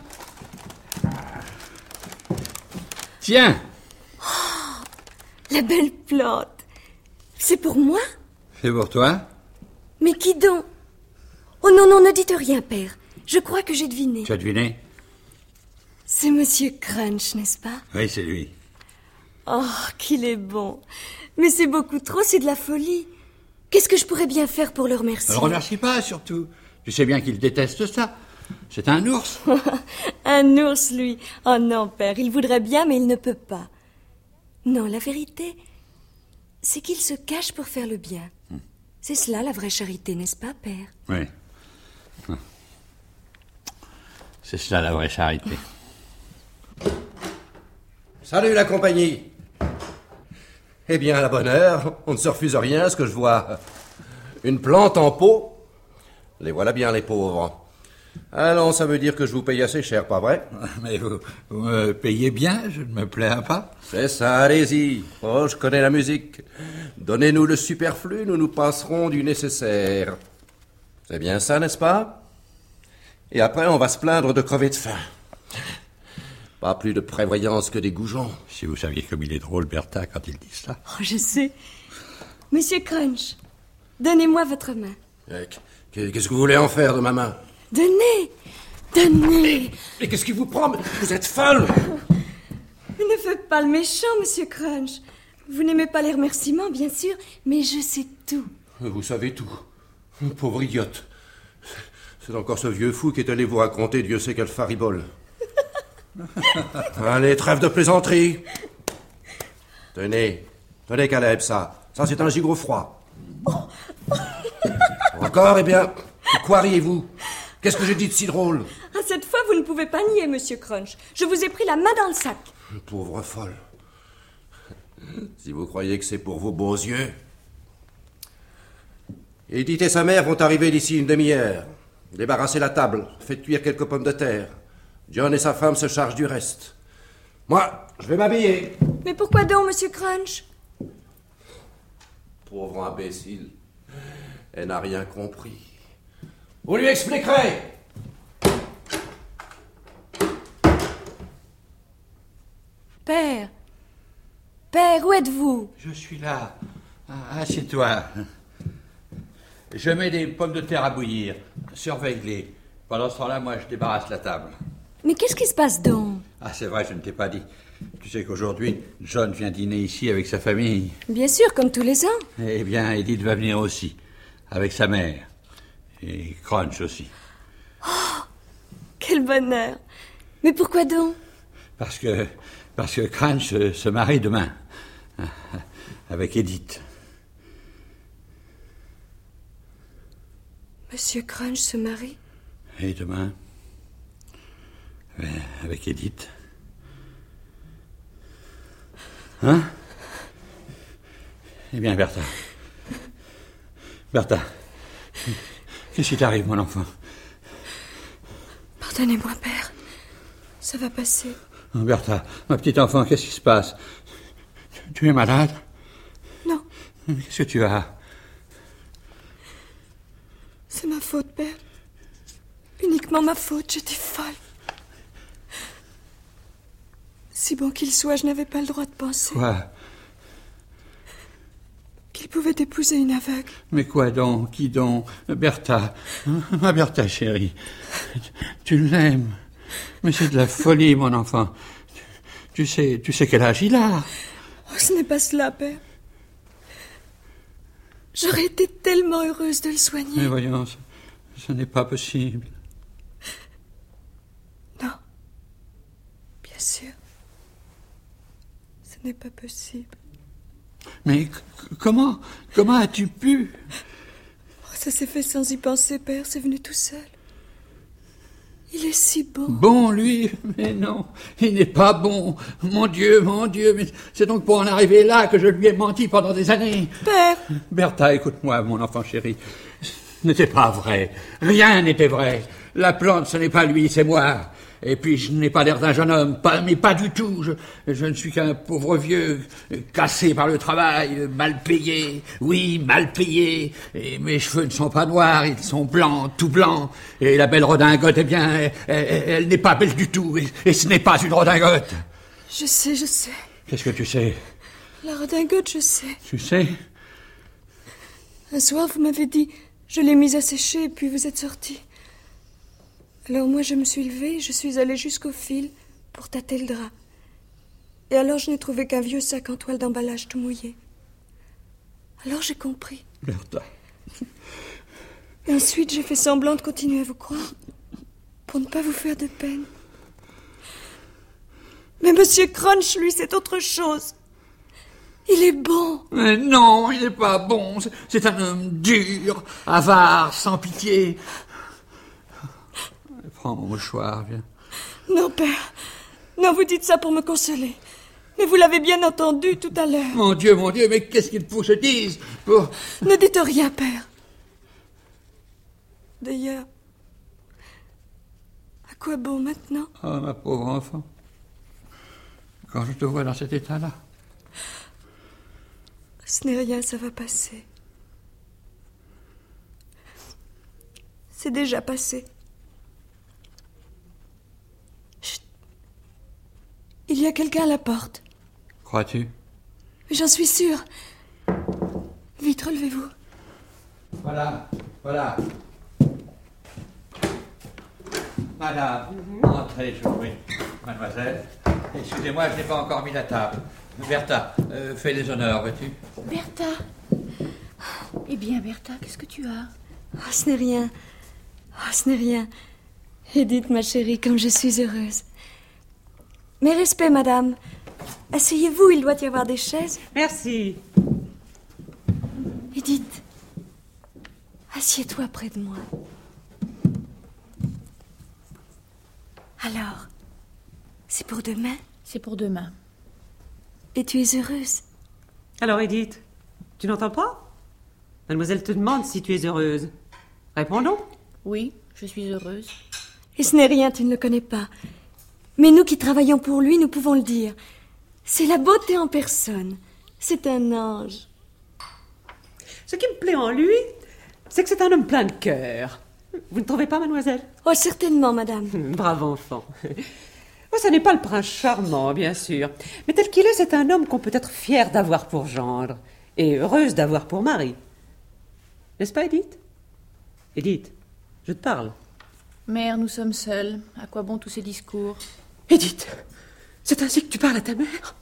Tiens! Oh, la belle plante. C'est pour moi? C'est pour toi? Mais qui donc? Oh non, non, ne dites rien, père. Je crois que j'ai deviné. Tu as deviné? C'est Monsieur Crunch, n'est-ce pas? Oui, c'est lui. Oh, qu'il est bon. Mais c'est beaucoup trop, c'est de la folie. Qu'est-ce que je pourrais bien faire pour le remercier? Ne le remercie pas, surtout. Tu sais bien qu'il déteste ça. C'est un ours. Un ours, lui. Oh non, père, il voudrait bien, mais il ne peut pas. Non, la vérité, c'est qu'il se cache pour faire le bien. C'est cela, la vraie charité, n'est-ce pas, père? Oui. C'est cela, la vraie charité. Salut, la compagnie. Eh bien, à la bonne heure, on ne se refuse rien à ce que je vois. Une plante en pot. Les voilà bien, les pauvres. Alors, ça veut dire que je vous paye assez cher, pas vrai? Mais vous me payez bien, je ne me plains pas. C'est ça, allez-y. Oh, je connais la musique. Donnez-nous le superflu, nous nous passerons du nécessaire. C'est bien ça, n'est-ce pas? Et après, on va se plaindre de crever de faim. Pas plus de prévoyance que des goujons. Si vous saviez comme il est drôle, Bertha, quand il dit ça. Oh, je sais. Monsieur Crunch, donnez-moi votre main. Qu'est-ce que vous voulez en faire de ma main? Donnez! Donnez! Mais qu'est-ce qui vous prend? Vous êtes folle! Ne faites pas le méchant, Monsieur Crunch. Vous n'aimez pas les remerciements, bien sûr, mais je sais tout. Vous savez tout. Pauvre idiote. C'est encore ce vieux fou qui est allé vous raconter Dieu sait quelle faribole. Allez, trêve de plaisanterie. Tenez, Caleb, ça c'est un gigot froid. Encore, eh bien, quoi riez-vous? Qu'est-ce que j'ai dit de si drôle? Ah, cette fois, vous ne pouvez pas nier, Monsieur Crunch. Je vous ai pris la main dans le sac. Pauvre folle. Si vous croyez que c'est pour vos beaux yeux. Edith et sa mère vont arriver d'ici une demi-heure. Débarrassez la table, faites cuire quelques pommes de terre. John et sa femme se chargent du reste. Moi, je vais m'habiller. Mais pourquoi donc, Monsieur Crunch? Pauvre imbécile. Elle n'a rien compris. Vous lui expliquerez. Père, où êtes-vous? Je suis là. Assieds-toi. Je mets des pommes de terre à bouillir. Surveille-les. Pendant ce temps-là, moi, je débarrasse la table. Mais qu'est-ce qui se passe donc? Ah, c'est vrai, je ne t'ai pas dit. Tu sais qu'aujourd'hui, John vient dîner ici avec sa famille. Bien sûr, comme tous les ans. Eh bien, Edith va venir aussi, avec sa mère. Et Crunch aussi. Oh, quel bonheur. Mais pourquoi donc? Parce que Crunch se marie demain. Avec Edith. Monsieur Crunch se marie? Et demain, avec Edith. Hein? Eh bien, Bertha, qu'est-ce qui t'arrive, mon enfant? Pardonnez-moi, père. Ça va passer. Oh, Bertha, ma petite enfant, qu'est-ce qui se passe? Tu es malade? Non. Qu'est-ce que tu as? C'est ma faute, père. Uniquement ma faute, j'étais folle. Si bon qu'il soit, je n'avais pas le droit de penser. Quoi? Qu'il pouvait épouser une aveugle. Mais quoi donc? Qui donc? Bertha. Ma Bertha, chérie. Tu l'aimes. Mais c'est de la folie, mon enfant. Tu sais quel âge il a. Oh, ce n'est pas cela, père. J'aurais été tellement heureuse de le soigner. Mais voyons, ce n'est pas possible. Non. Bien sûr. Ce n'est pas possible. Mais comment as-tu pu? Oh, ça s'est fait sans y penser, père. C'est venu tout seul. Il est si bon. Bon, lui? Mais non, il n'est pas bon. Mon Dieu, mais c'est donc pour en arriver là que je lui ai menti pendant des années. Père! Bertha, écoute-moi, mon enfant chéri. Ce n'était pas vrai. Rien n'était vrai. La plante, ce n'est pas lui, c'est moi. Et puis, je n'ai pas l'air d'un jeune homme, mais pas du tout. Je ne suis qu'un pauvre vieux, cassé par le travail, mal payé. Oui, mal payé. Et mes cheveux ne sont pas noirs, ils sont blancs, tout blancs. Et la belle redingote, eh bien, elle n'est pas belle du tout. Et ce n'est pas une redingote. Je sais. Qu'est-ce que tu sais? La redingote, je sais. Tu sais? Un soir, vous m'avez dit, je l'ai mise à sécher, et puis vous êtes sorti. Alors moi, je me suis levée et je suis allée jusqu'au fil pour tâter le drap. Et alors, je n'ai trouvé qu'un vieux sac en toile d'emballage tout mouillé. Alors, j'ai compris. Bertha. Et ensuite, j'ai fait semblant de continuer à vous croire pour ne pas vous faire de peine. Mais Monsieur Crunch, lui, c'est autre chose. Il est bon. Mais non, il n'est pas bon. C'est un homme dur, avare, sans pitié. Prends mon mouchoir, viens. Non, père. Non, vous dites ça pour me consoler. Mais vous l'avez bien entendu tout à l'heure. Mon Dieu, mais qu'est-ce qu'il faut que je dise pour... Ne dites rien, père. D'ailleurs, à quoi bon maintenant? Oh, ma pauvre enfant. Quand je te vois dans cet état-là. Ce n'est rien, ça va passer. C'est déjà passé. Chut. Il y a quelqu'un à la porte. Crois-tu? Mais j'en suis sûre. Vite, relevez-vous. Voilà. Madame, entrez, je vous prie. Mademoiselle, excusez-moi, je n'ai pas encore mis la table. Bertha, fais les honneurs, veux-tu? Bertha. Eh bien, Bertha, qu'est-ce que tu as? Oh, ce n'est rien. Oh, ce n'est rien. Edith, ma chérie, comme je suis heureuse. Mes respects, madame. Asseyez-vous, il doit y avoir des chaises. Merci. Edith, assieds-toi près de moi. Alors, c'est pour demain? C'est pour demain. Et tu es heureuse? Alors, Edith, tu n'entends pas? Mademoiselle te demande si tu es heureuse. Réponds donc. Oui, je suis heureuse. Et ce n'est rien, tu ne le connais pas. Mais nous qui travaillons pour lui, nous pouvons le dire. C'est la beauté en personne. C'est un ange. Ce qui me plaît en lui, c'est que c'est un homme plein de cœur. Vous ne trouvez pas, mademoiselle? Oh, certainement, madame. Brave enfant. Oh, ça n'est pas le prince charmant, bien sûr. Mais tel qu'il est, c'est un homme qu'on peut être fier d'avoir pour gendre et heureuse d'avoir pour mari. N'est-ce pas, Edith? Edith, je te parle. Mère, nous sommes seuls. À quoi bon tous ces discours? Edith, c'est ainsi que tu parles à ta mère?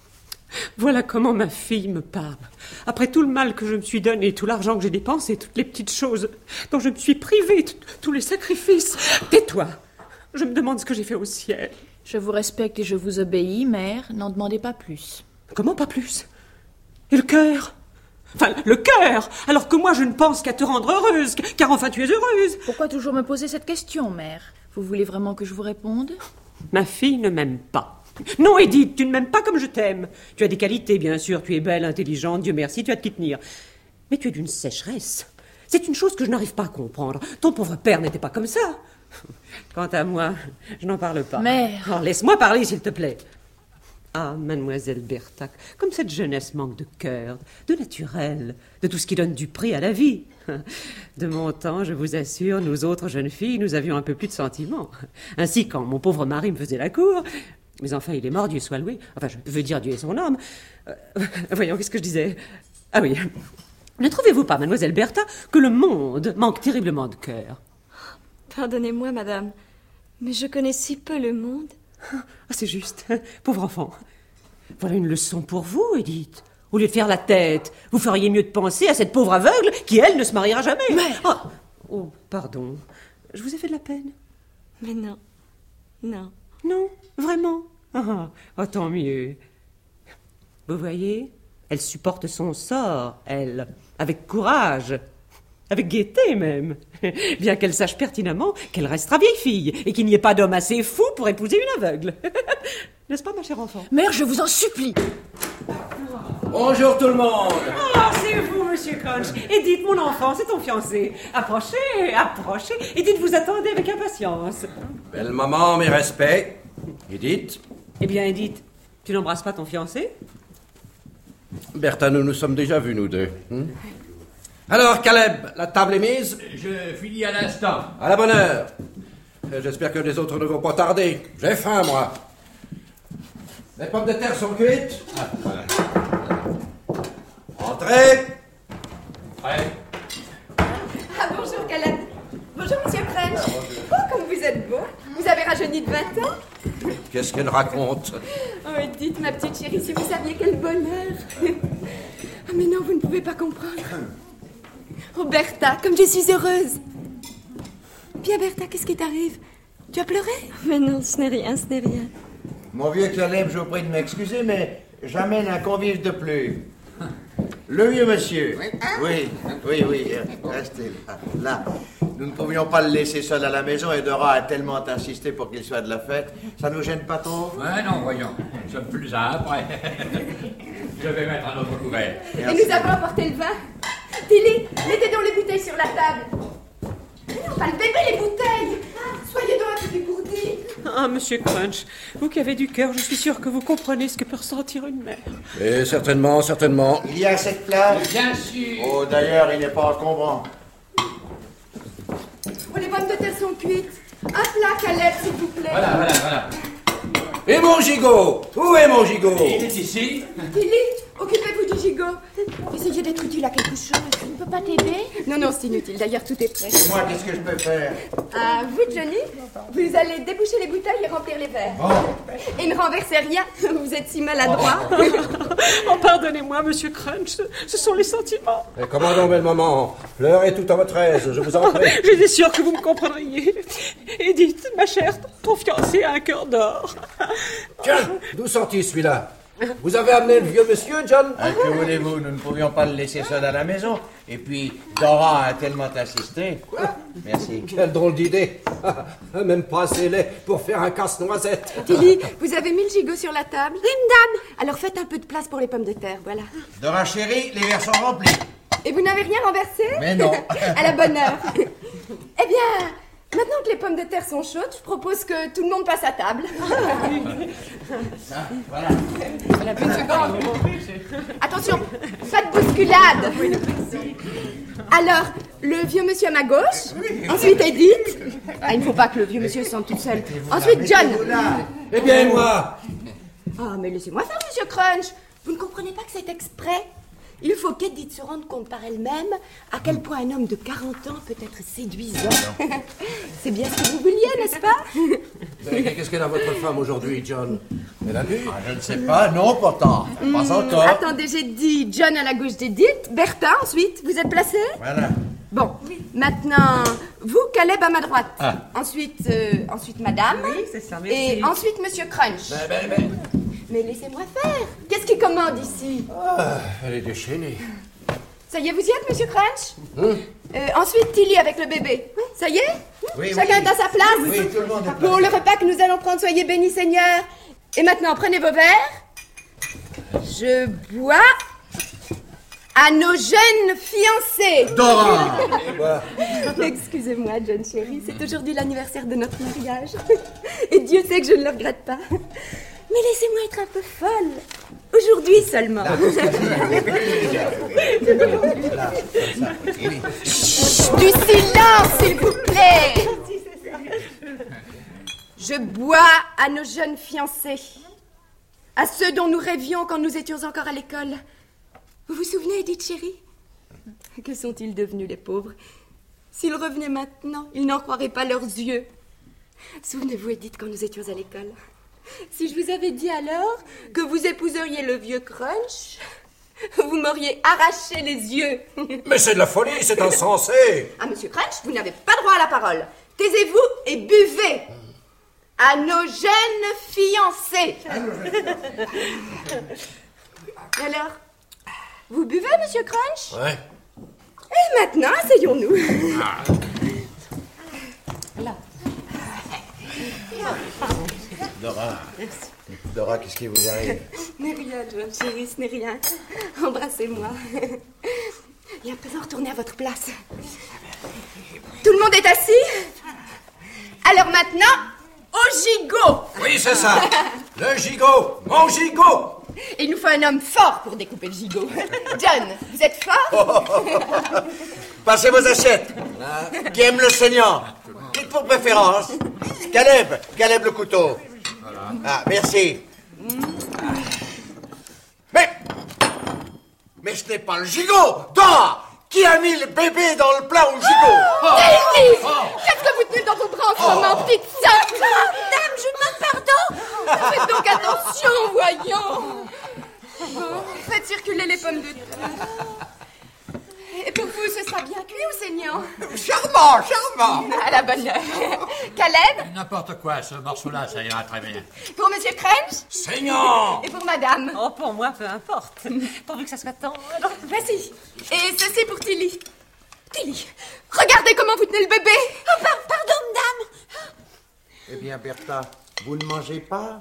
Voilà comment ma fille me parle. Après tout le mal que je me suis donné, tout l'argent que j'ai dépensé, toutes les petites choses dont je me suis privée, tous les sacrifices. Tais-toi. Je me demande ce que j'ai fait au ciel. Je vous respecte et je vous obéis, mère. N'en demandez pas plus. Comment pas plus? Et le cœur? Enfin, le cœur! Alors que moi, je ne pense qu'à te rendre heureuse, car enfin, tu es heureuse. Pourquoi toujours me poser cette question, mère? Vous voulez vraiment que je vous réponde? Ma fille ne m'aime pas. Non, Edith, tu ne m'aimes pas comme je t'aime. Tu as des qualités, bien sûr. Tu es belle, intelligente, Dieu merci, tu as de qui tenir. Mais tu es d'une sécheresse. C'est une chose que je n'arrive pas à comprendre. Ton pauvre père n'était pas comme ça. Quant à moi, je n'en parle pas. Mère! Alors, laisse-moi parler, s'il te plaît. Ah, mademoiselle Berthac, comme cette jeunesse manque de cœur, de naturel, de tout ce qui donne du prix à la vie. De mon temps, je vous assure, nous autres jeunes filles, nous avions un peu plus de sentiments. Ainsi, quand mon pauvre mari me faisait la cour... Mais enfin, il est mort, Dieu soit loué. Enfin, je veux dire, Dieu est son âme. Voyons, qu'est-ce que je disais? Ah oui. Ne trouvez-vous pas, mademoiselle Bertha, que le monde manque terriblement de cœur? Pardonnez-moi, madame, mais je connais si peu le monde. Ah, c'est juste, pauvre enfant. Voilà une leçon pour vous, Edith. Au lieu de faire la tête, vous feriez mieux de penser à cette pauvre aveugle qui, elle, ne se mariera jamais. Mère! Oh, pardon. Je vous ai fait de la peine? Mais non, non. Non, vraiment? Oh, tant mieux. Vous voyez, elle supporte son sort, elle, avec courage, avec gaieté même, bien qu'elle sache pertinemment qu'elle restera vieille fille et qu'il n'y ait pas d'homme assez fou pour épouser une aveugle. N'est-ce pas, ma chère enfant? Mère, je vous en supplie. Bonjour tout le monde. Ah, c'est vous, monsieur Crunch. Edith, mon enfant, c'est ton fiancé. Approchez, approchez. Edith, vous attendez avec impatience. Belle maman, mes respects. Edith? Eh bien, Edith, tu n'embrasses pas ton fiancé? Bertha, nous nous sommes déjà vus, nous deux. Alors, Caleb, la table est mise? Je finis à l'instant. À la bonne heure. J'espère que les autres ne vont pas tarder. J'ai faim, moi. Les pommes de terre sont cuites? Voilà. Entrez. Prêt? Ah, bonjour, Caleb. Bonjour, monsieur Crunch. Oh, comme vous êtes beau. Vous avez rajeuni de 20 ans. Qu'est-ce qu'elle raconte? Oh, dites, ma petite chérie, si vous saviez quel bonheur. Ah, mais non, vous ne pouvez pas comprendre. Oh, Bertha, comme je suis heureuse. Bien, Bertha, qu'est-ce qui t'arrive? Tu as pleuré? Mais non, ce n'est rien, ce n'est rien. Mon vieux Caleb, je vous prie de m'excuser, mais j'amène un convive de plus. Le vieux monsieur. Oui. Restez là. Nous ne pouvions pas le laisser seul à la maison et Dora a tellement insisté pour qu'il soit de la fête. Ça nous gêne pas trop? Ouais, non, voyons. Nous sommes plus âpres. Je vais mettre un autre couvert. Et nous avons apporté le vin. Tilly, mettez donc les bouteilles sur la table. Mais non, pas le bébé, les bouteilles. Soyez donc un peu dégourdis. Ah, monsieur Crunch, vous qui avez du cœur, je suis sûre que vous comprenez ce que peut ressentir une mère. Et certainement, certainement. Il y a cette place? Bien sûr. Oh, d'ailleurs, il n'est pas encombrant. Oh, les pommes de terre sont cuites. Un plat, Caleb, s'il vous plaît. Voilà. Et mon gigot? Où est mon gigot? Il est ici. Tilly, occupez-vous du gigot. Essayez d'être utile à quelque chose. Je ne peux pas t'aider? Non, c'est inutile. D'ailleurs, tout est prêt. Et moi, qu'est-ce que je peux faire? Ah, vous, Johnny, vous allez déboucher les bouteilles et remplir les verres. Oh. Et ne renversez rien. Vous êtes si maladroit. Oh, pardonnez-moi, Monsieur Crunch, ce sont les sentiments. Et comment donc, belle maman? L'heure est tout à votre aise, je vous en prie. J'étais sûre que vous me comprendriez. Edith, ma chère, ton fiancé a un cœur d'or. Tiens, d'où sortit celui-là? Vous avez amené le vieux monsieur, John? Que voulez-vous, nous ne pouvions pas le laisser seul à la maison. Et puis, Dora a tellement insisté. Merci. Quelle drôle d'idée. Même pas assez laid pour faire un casse-noisette. Tilly, vous avez mis le gigot sur la table? Oui, madame. Alors faites un peu de place pour les pommes de terre, voilà. Dora chérie, les verres sont remplis. Et vous n'avez rien renversé? Mais non. À la bonne heure. Eh bien, maintenant que les pommes de terre sont chaudes, je propose que tout le monde passe à table. Voilà. Une seconde. Attention, pas de bousculade. Alors, le vieux monsieur à ma gauche. Ensuite, Edith. Ah, il ne faut pas que le vieux monsieur se sente tout seul. Ensuite, John. Eh bien, moi? Ah, mais laissez-moi faire, monsieur Crunch. Vous ne comprenez pas que c'est exprès? Il faut qu'Edith se rende compte par elle-même à quel point un homme de 40 ans peut être séduisant. C'est bien ce que vous vouliez, n'est-ce pas? Mais qu'est-ce qu'elle a votre femme aujourd'hui, John? Elle a bu? Je ne sais pas, non pourtant. Pas encore. Attendez, j'ai dit John à la gauche d'Edith, Bertha ensuite. Vous êtes placés? Voilà. Bon, maintenant, vous, Caleb à ma droite. Ensuite madame. Oui, c'est ça, merci. Et ensuite monsieur Crunch. Mais laissez-moi faire. Qu'est-ce qui commande ici? Elle est déchaînée. Ça y est, vous y êtes, monsieur Crunch? Ensuite, Tilly avec le bébé. Ça y est? Oui, Chacun est à sa place? Oui, tout le monde est Pour le repas que nous allons prendre, soyez bénis, Seigneur. Et maintenant, prenez vos verres. Je bois à nos jeunes fiancés. Dora! Excusez-moi, John chéri, c'est aujourd'hui l'anniversaire de notre mariage. Et Dieu sait que je ne le regrette pas. Mais laissez-moi être un peu folle. Aujourd'hui seulement. Chut, du silence, s'il vous plaît. Je bois à nos jeunes fiancés, à ceux dont nous rêvions quand nous étions encore à l'école. Vous vous souvenez, Edith chérie? Que sont-ils devenus, les pauvres? S'ils revenaient maintenant, ils n'en croiraient pas leurs yeux. Souvenez-vous, Edith, quand nous étions à l'école. Si je vous avais dit alors que vous épouseriez le vieux Crunch, vous m'auriez arraché les yeux. Mais c'est de la folie, c'est insensé. Ah, monsieur Crunch, vous n'avez pas droit à la parole. Taisez-vous et buvez. À nos jeunes fiancés. Alors, vous buvez, monsieur Crunch? Ouais. Et maintenant, asseyons-nous. Là. Dora, qu'est-ce qui vous arrive? Ce n'est rien, John, chérie, ce n'est rien. Embrassez-moi. Et à présent, retournez à votre place. Tout le monde est assis? Alors maintenant, au gigot. Oui, c'est ça. Le gigot, mon gigot. Et il nous faut un homme fort pour découper le gigot. John, vous êtes fort? Passez vos assiettes. Qui aime le saignant? Dites pour préférence. Caleb le couteau. Ah, merci. Mais ce n'est pas le gigot. Dora! Qui a mis le bébé dans le plat au gigot? Qu'est-ce que vous tenez dans vos bras en ce moment, petite sœur? Dame, je demande pardon. Faites donc attention, voyons. Faites circuler les pommes de terre. Et pour vous, ce sera bien cuit ou saignant? Charmant. À la bonne heure. Caleb? N'importe quoi, ce morceau-là, ça ira très bien. Pour monsieur Crunch? Saignant. Et pour madame? Oh, pour moi, peu importe. Pourvu que ça soit tendre. Voici. Et ceci pour Tilly. Tilly, regardez comment vous tenez le bébé. Oh, pardon, madame. Eh bien, Bertha, vous ne mangez pas?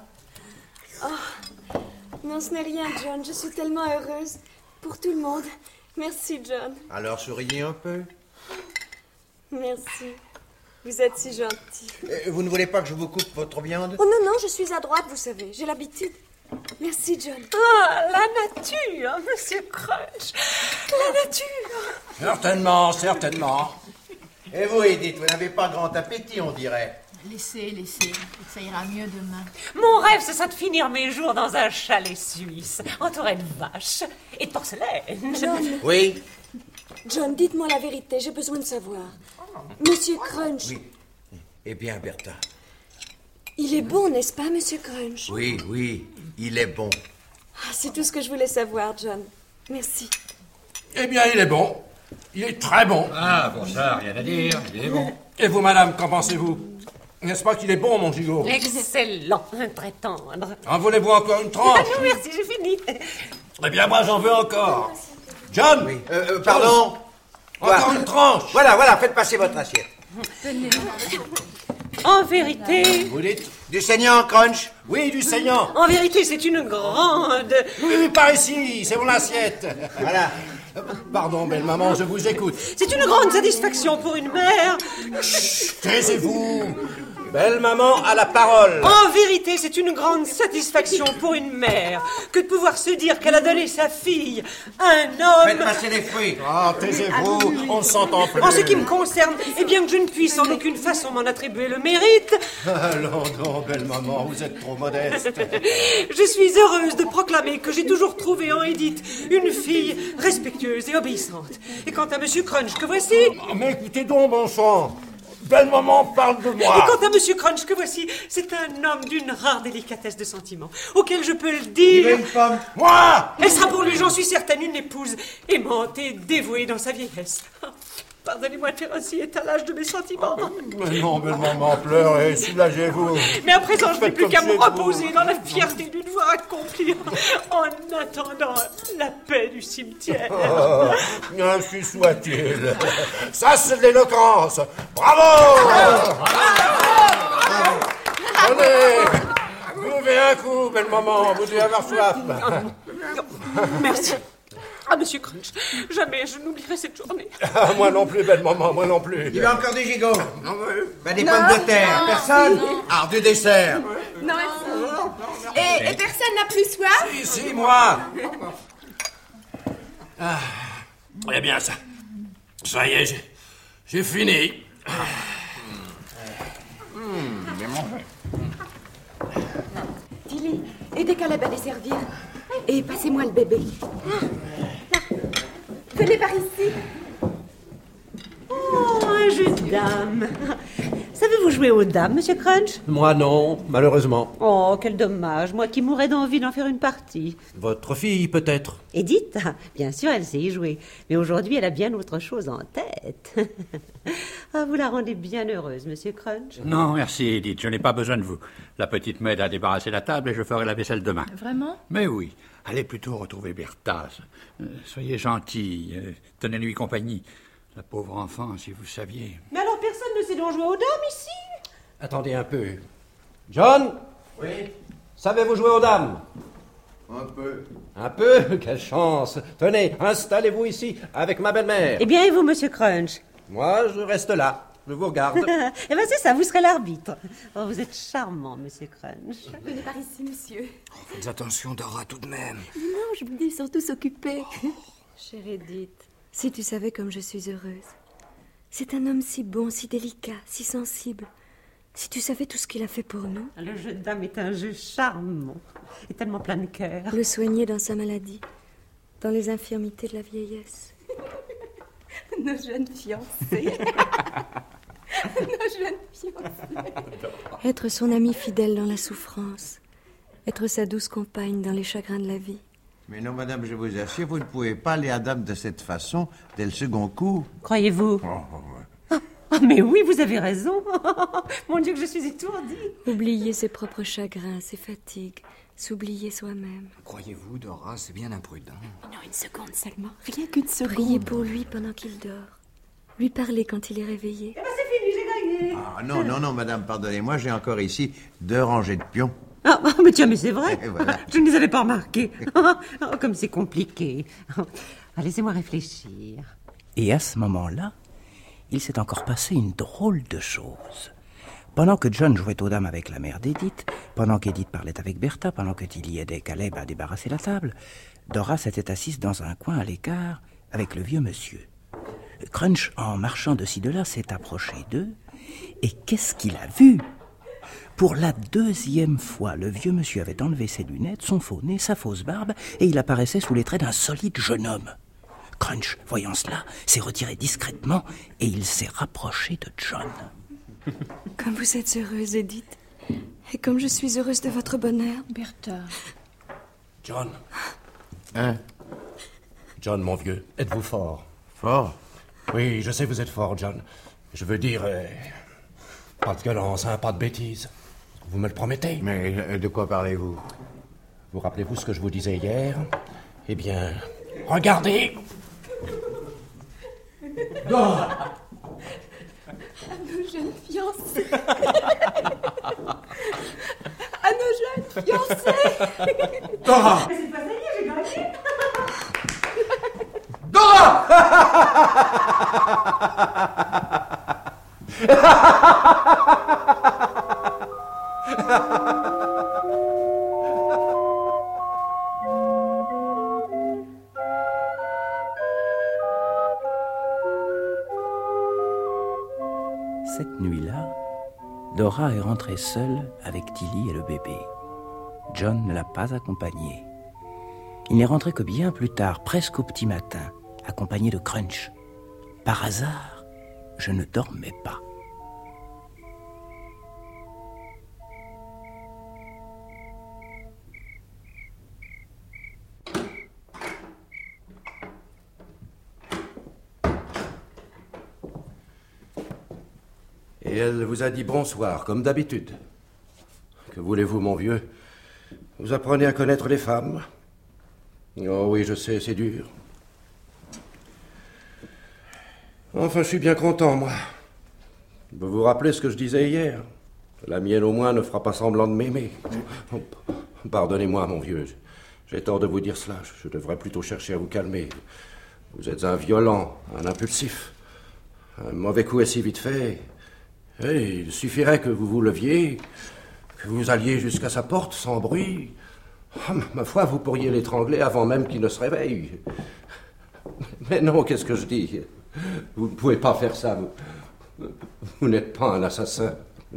Non, ce n'est rien, John. Je suis tellement heureuse. Pour tout le monde. Merci, John. Alors, souriez un peu. Merci. Vous êtes si gentil. Vous ne voulez pas que je vous coupe votre viande? Oh non, je suis à droite, vous savez. J'ai l'habitude. Merci, John. Ah, la nature, monsieur Crunch. La nature. Certainement. Et vous, Edith, vous n'avez pas grand appétit, on dirait. Laissez. Ça ira mieux demain. Mon rêve, c'est ça de finir mes jours dans un chalet suisse, entouré de vaches et de porcelaine. John. Oui? John, dites-moi la vérité, j'ai besoin de savoir. Monsieur Crunch. Oui. Eh bien, Bertha. Il est bon, n'est-ce pas, monsieur Crunch? Oui, il est bon. Ah, c'est tout ce que je voulais savoir, John. Merci. Eh bien, il est bon. Il est très bon. Ah, pour ça, rien à dire, il est bon. Et vous, madame, qu'en pensez-vous? N'est-ce pas qu'il est bon, mon gigot? Excellent, très tendre. En voulez-vous encore une tranche? Non, merci, j'ai fini. Eh bien, moi, j'en veux encore. John? Oui. Pardon? Encore une tranche. Voilà, faites passer votre assiette. En vérité... Vous dites? Du saignant, Crunch? Oui, du saignant. En vérité, c'est une grande... Oui, par ici, c'est mon assiette. Voilà. Pardon, belle maman, je vous écoute. C'est une grande satisfaction pour une mère. Taisez-vous. Belle maman a la parole. En vérité, c'est une grande satisfaction pour une mère que de pouvoir se dire qu'elle a donné sa fille à un homme... Faites passer les fruits. Ah, taisez-vous, on ne s'entend plus. En ce qui me concerne, et bien que je ne puisse en aucune façon m'en attribuer le mérite... Allons donc, belle maman, vous êtes trop modeste. Je suis heureuse de proclamer que j'ai toujours trouvé en Edith une fille respectueuse et obéissante. Et quant à Monsieur Crunch, que voici... Mais écoutez donc, bon sang. Belle maman parle de moi. Et quant à Monsieur Crunch, que voici, c'est un homme d'une rare délicatesse de sentiment, auquel je peux le dire... une femme. Moi. Elle sera pour lui, j'en suis certaine, une épouse aimante et dévouée dans sa vieillesse. Pardonnez-moi de faire ainsi étalage de mes sentiments. Mais non, belle maman, pleurez, soulagez-vous. Mais à présent, je n'ai plus qu'à me comme reposer dans la fierté d'une voie accomplie en attendant la paix du cimetière. Oh, ainsi soit-il. Ça, c'est de l'éloquence. Bravo. Tenez, buvez un coup, belle maman, vous devez avoir soif. Merci. Ah, Monsieur Crunch, jamais je n'oublierai cette journée. Ah, moi non plus, belle maman, moi non plus. Il y a encore des gigots. Des pommes de terre. Personne? Ah, du dessert. Non, merci. Et personne n'a plus soif? Si, moi. Ah, eh bien, ça y est, j'ai fini. Bien mangé. Tilly, aidez Caleb à les servir. Et passez-moi le bébé. Venez par ici. Oh, un jeu de dames. Savez-vous jouer aux dames, Monsieur Crunch? Moi non, malheureusement. Oh, quel dommage, moi qui mourrais d'envie d'en faire une partie. Votre fille, peut-être. Edith, bien sûr, elle sait y jouer. Mais aujourd'hui, elle a bien autre chose en tête. Ah, vous la rendez bien heureuse, Monsieur Crunch. Non, merci, Edith, je n'ai pas besoin de vous. La petite m'aide à débarrasser la table et je ferai la vaisselle demain. Vraiment? Mais oui, allez plutôt retrouver Bertha. Soyez gentille, tenez-lui compagnie. La pauvre enfant, si vous saviez. Mais alors, personne ne sait donc jouer aux dames ici? Attendez un peu. John? Oui. Savez-vous jouer aux dames? Un peu. Un peu? Quelle chance. Tenez, installez-vous ici, avec ma belle-mère. Eh bien, et vous, Monsieur Crunch? Moi, je reste là. Je vous regarde. Eh bien, c'est ça, vous serez l'arbitre. Oh, vous êtes charmant, Monsieur Crunch. Venez par ici, monsieur. Faites attention, Dora, tout de même. Non, je vous dis, ils sont tous occupés. Chère Edith, si tu savais comme je suis heureuse. C'est un homme si bon, si délicat, si sensible. Si tu savais tout ce qu'il a fait pour nous. Le jeu de dames est un jeu charmant et tellement plein de cœur. Le soigner dans sa maladie, dans les infirmités de la vieillesse. Nos jeunes fiancés. Nos jeunes fiancés. Être son ami fidèle dans la souffrance. Être sa douce compagne dans les chagrins de la vie. Mais non, madame, je vous assure, vous ne pouvez pas aller à dame de cette façon dès le second coup. Croyez-vous? Ah, mais oui, vous avez raison. Mon Dieu, que je suis étourdie. Oublier ses propres chagrins, ses fatigues, s'oublier soi-même. Croyez-vous, Dora, c'est bien imprudent. Non, une seconde seulement. Rien qu'une seconde. Prier pour lui pendant qu'il dort. Lui parler quand il est réveillé. Eh ben, c'est fini, j'ai gagné. Ah non, madame, pardonnez-moi, j'ai encore ici 2 rangées de pions. Ah, mais tiens, mais c'est vrai. Et voilà. Je ne les avais pas remarqués. Oh, comme c'est compliqué. Ah, laissez-moi réfléchir. Et à ce moment-là, il s'est encore passé une drôle de chose. Pendant que John jouait aux dames avec la mère d'Edith, pendant qu'Edith parlait avec Bertha, pendant que Tilly aidait Caleb à débarrasser la table, Dora s'était assise dans un coin à l'écart avec le vieux monsieur. Crunch, en marchant de ci de là, s'est approché d'eux, et qu'est-ce qu'il a vu? Pour la 2e fois, le vieux monsieur avait enlevé ses lunettes, son faux nez, sa fausse barbe, et il apparaissait sous les traits d'un solide jeune homme. Crunch, voyant cela, s'est retiré discrètement et il s'est rapproché de John. Comme vous êtes heureuse, Edith. Et comme je suis heureuse de votre bonheur. Bertha. John. Hein? John, mon vieux, êtes-vous fort? Fort? Oui, je sais que vous êtes fort, John. Je veux dire, pas de violence, hein, pas de bêtises. Vous me le promettez? Mais de quoi parlez-vous? Vous rappelez-vous ce que je vous disais hier? Eh bien, regardez! À nos jeunes fiancés. À nos jeunes fiancés. Dora! Mais c'est pas ça, j'ai gagné. Dora! Cette nuit-là, Dora est rentrée seule avec Tilly et le bébé. John ne l'a pas accompagnée. Il n'est rentré que bien plus tard, presque au petit matin, accompagné de Crunch. Par hasard, je ne dormais pas. Et elle vous a dit bonsoir, comme d'habitude. Que voulez-vous, mon vieux? Vous apprenez à connaître les femmes. Oh oui, je sais, c'est dur. Enfin, je suis bien content, moi. Vous vous rappelez ce que je disais hier? La mienne, au moins, ne fera pas semblant de m'aimer. Pardonnez-moi, mon vieux. J'ai tort de vous dire cela. Je devrais plutôt chercher à vous calmer. Vous êtes un violent, un impulsif. Un mauvais coup est si vite fait. Et il suffirait que vous vous leviez, que vous alliez jusqu'à sa porte sans bruit. Oh, ma foi, vous pourriez l'étrangler avant même qu'il ne se réveille. Mais non, qu'est-ce que je dis? Vous ne pouvez pas faire ça. Vous n'êtes pas un assassin.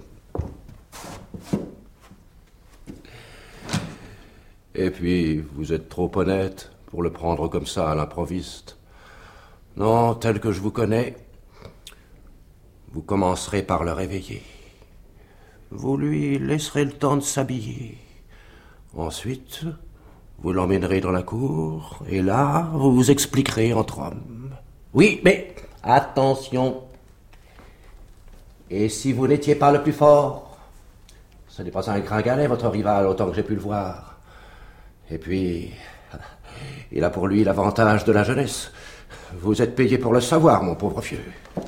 Et puis, vous êtes trop honnête pour le prendre comme ça à l'improviste. Non, tel que je vous connais, vous commencerez par le réveiller. Vous lui laisserez le temps de s'habiller. Ensuite, vous l'emmènerez dans la cour, et là, vous vous expliquerez entre hommes. Oui, mais attention. Et si vous n'étiez pas le plus fort? Ce n'est pas un gringalet, votre rival, autant que j'ai pu le voir. Et puis, il a pour lui l'avantage de la jeunesse. Vous êtes payé pour le savoir, mon pauvre vieux.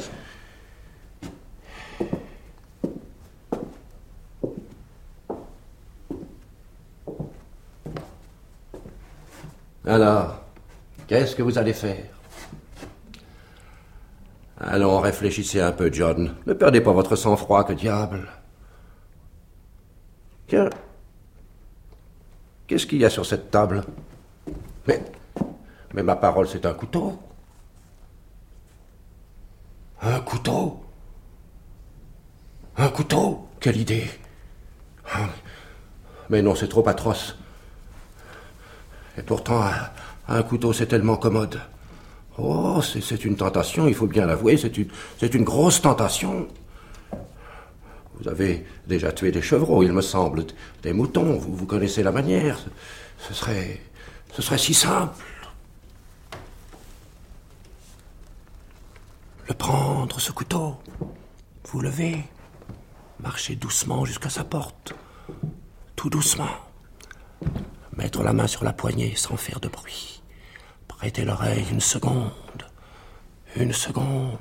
Alors, qu'est-ce que vous allez faire? Allons, réfléchissez un peu, John. Ne perdez pas votre sang-froid, que diable. Qu'est-ce qu'il y a sur cette table? Mais ma parole, c'est un couteau. Un couteau? Un couteau? Quelle idée! Mais non, c'est trop atroce. Et pourtant, un couteau, c'est tellement commode. Oh, c'est une tentation, il faut bien l'avouer, c'est une grosse tentation. Vous avez déjà tué des chevreaux, il me semble, des moutons, vous connaissez la manière. Ce serait si simple. Le prendre, ce couteau, vous lever, marcher doucement jusqu'à sa porte, tout doucement. Mettre la main sur la poignée sans faire de bruit. Prêter l'oreille une seconde. Une seconde.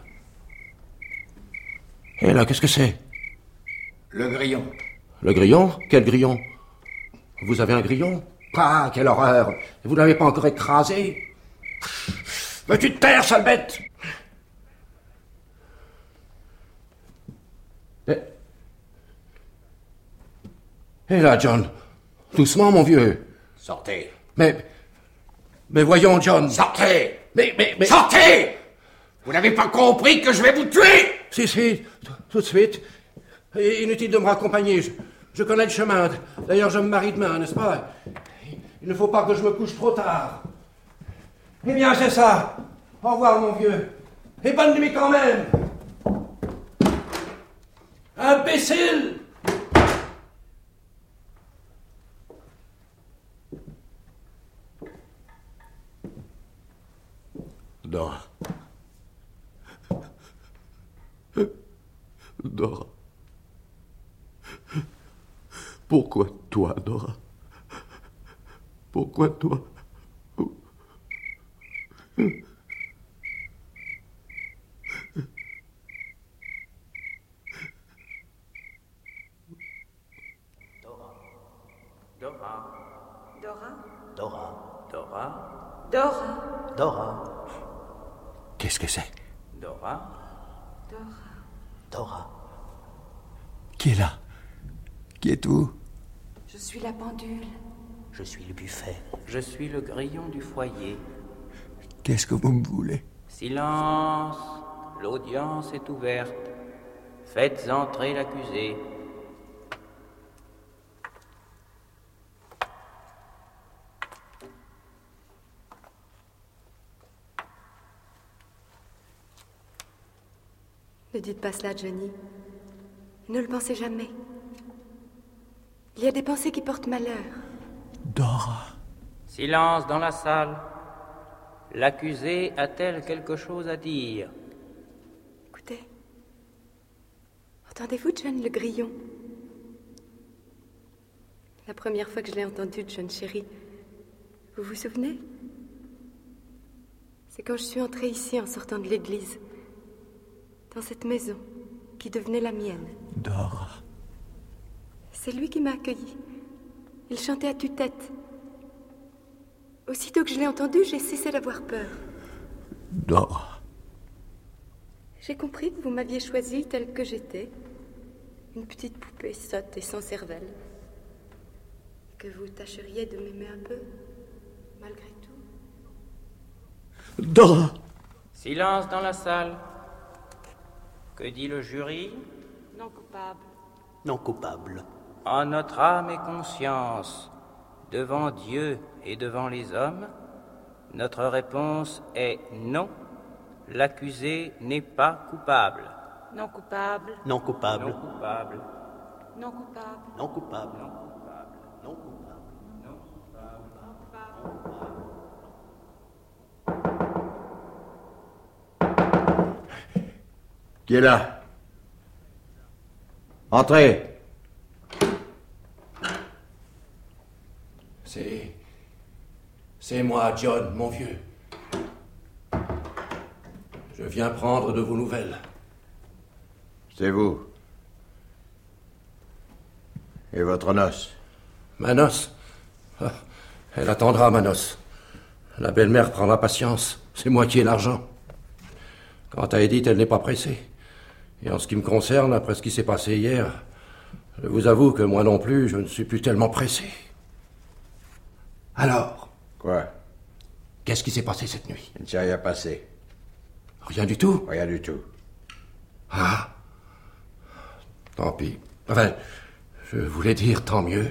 Et là, qu'est-ce que c'est? Le grillon. Le grillon? Quel grillon? Vous avez un grillon? Ah, quelle horreur! Vous ne l'avez pas encore écrasé? Veux-tu te taire, sale bête? Et là, John, doucement, mon vieux. Sortez. Mais voyons, John. Sortez. Mais... Sortez! Vous n'avez pas compris que je vais vous tuer? Si, tout de suite. Inutile de me raccompagner. Je connais le chemin. D'ailleurs, je me marie demain, n'est-ce pas? Il ne faut pas que je me couche trop tard. Eh bien, c'est ça. Au revoir, mon vieux. Et bonne nuit quand même. Imbécile! Dora. Dora. Pourquoi toi, Dora? Pourquoi toi? Dora. Qu'est-ce que c'est? Dora. Qui est là? Qui êtes-vous? Je suis la pendule. Je suis le buffet. Je suis le grillon du foyer. Qu'est-ce que vous me voulez? Silence, l'audience est ouverte. Faites entrer l'accusé. Ne dites pas cela, Johnny. Ne le pensez jamais. Il y a des pensées qui portent malheur. Dora. Silence dans la salle. L'accusée a-t-elle quelque chose à dire? Écoutez. Entendez-vous, John, le grillon? La première fois que je l'ai entendu, John chéri, vous vous souvenez? C'est quand je suis entrée ici en sortant de l'église. Dans cette maison qui devenait la mienne. Dora. C'est lui qui m'a accueillie. Il chantait à tue-tête. Aussitôt que je l'ai entendu, j'ai cessé d'avoir peur. Dora. J'ai compris que vous m'aviez choisie telle que j'étais. Une petite poupée sotte et sans cervelle. Que vous tâcheriez de m'aimer un peu, malgré tout. Dora. Silence dans la salle. Que dit le jury? Non coupable. Non coupable. En notre âme et conscience, devant Dieu et devant les hommes, notre réponse est non. L'accusé n'est pas coupable. Non coupable. Non coupable. Non coupable. Non coupable. Non coupable. Non coupable. Non coupable. Qui est là? Entrez. C'est moi, John, mon vieux. Je viens prendre de vos nouvelles. C'est vous. Et votre noce? Ma noce? Ah, elle attendra, ma noce. La belle-mère prendra patience. C'est moi qui ai l'argent. Quant à Edith, elle n'est pas pressée. Et en ce qui me concerne, après ce qui s'est passé hier, je vous avoue que moi non plus, je ne suis plus tellement pressé. Alors? Quoi? Qu'est-ce qui s'est passé cette nuit? Il ne s'est rien passé. Rien du tout? Rien du tout. Ah? Tant pis. Enfin, je voulais dire tant mieux.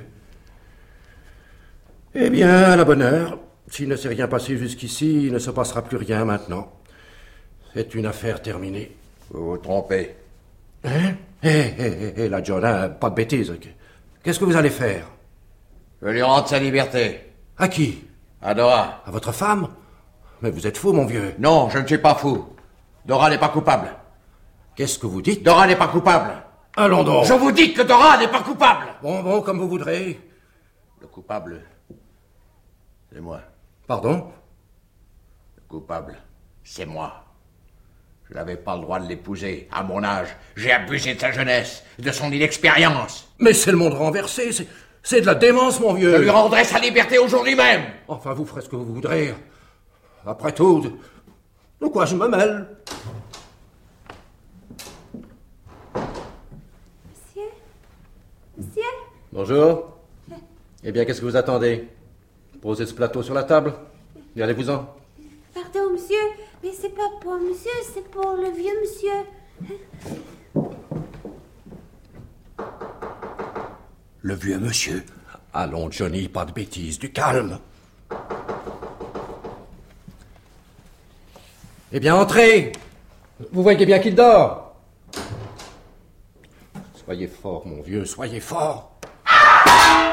Eh bien, à la bonne heure. S'il ne s'est rien passé jusqu'ici, il ne se passera plus rien maintenant. C'est une affaire terminée. Vous vous trompez. Hein? Là, John, hein, pas de bêtises. Qu'est-ce que vous allez faire? Je lui rendre sa liberté. À qui? À Dora. À votre femme? Mais vous êtes fou, mon vieux. Non, je ne suis pas fou. Dora n'est pas coupable. Qu'est-ce que vous dites? Dora n'est pas coupable. Allons donc. Je vous dis que Dora n'est pas coupable. Bon, comme vous voudrez. Le coupable, c'est moi. Pardon? Le coupable, c'est moi. Je n'avais pas le droit de l'épouser. À mon âge, j'ai abusé de sa jeunesse, de son inexpérience. Mais c'est le monde renversé, c'est de la démence, mon vieux. Je lui rendrai sa liberté aujourd'hui même. Enfin, vous ferez ce que vous voudrez. Après tout, de quoi je me mêle? Monsieur? Bonjour. Eh bien, qu'est-ce que vous attendez? Posez ce plateau sur la table. Et allez-vous-en. Pardon, monsieur, mais c'est pas pour monsieur, c'est pour le vieux monsieur. Le vieux monsieur. Allons, Johnny, pas de bêtises, du calme. Eh bien, entrez. Vous voyez bien qu'il dort. Soyez fort, mon vieux, soyez fort.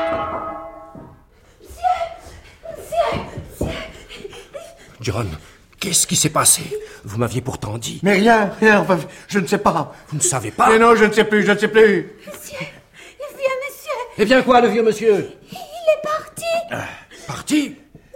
John, Qu'est-ce qui s'est passé? Vous m'aviez pourtant dit. Mais rien, enfin, je ne sais pas. Vous ne savez pas? Mais non, je ne sais plus. Monsieur, le vieux monsieur, Eh bien quoi, le vieux monsieur? il est parti. Parti?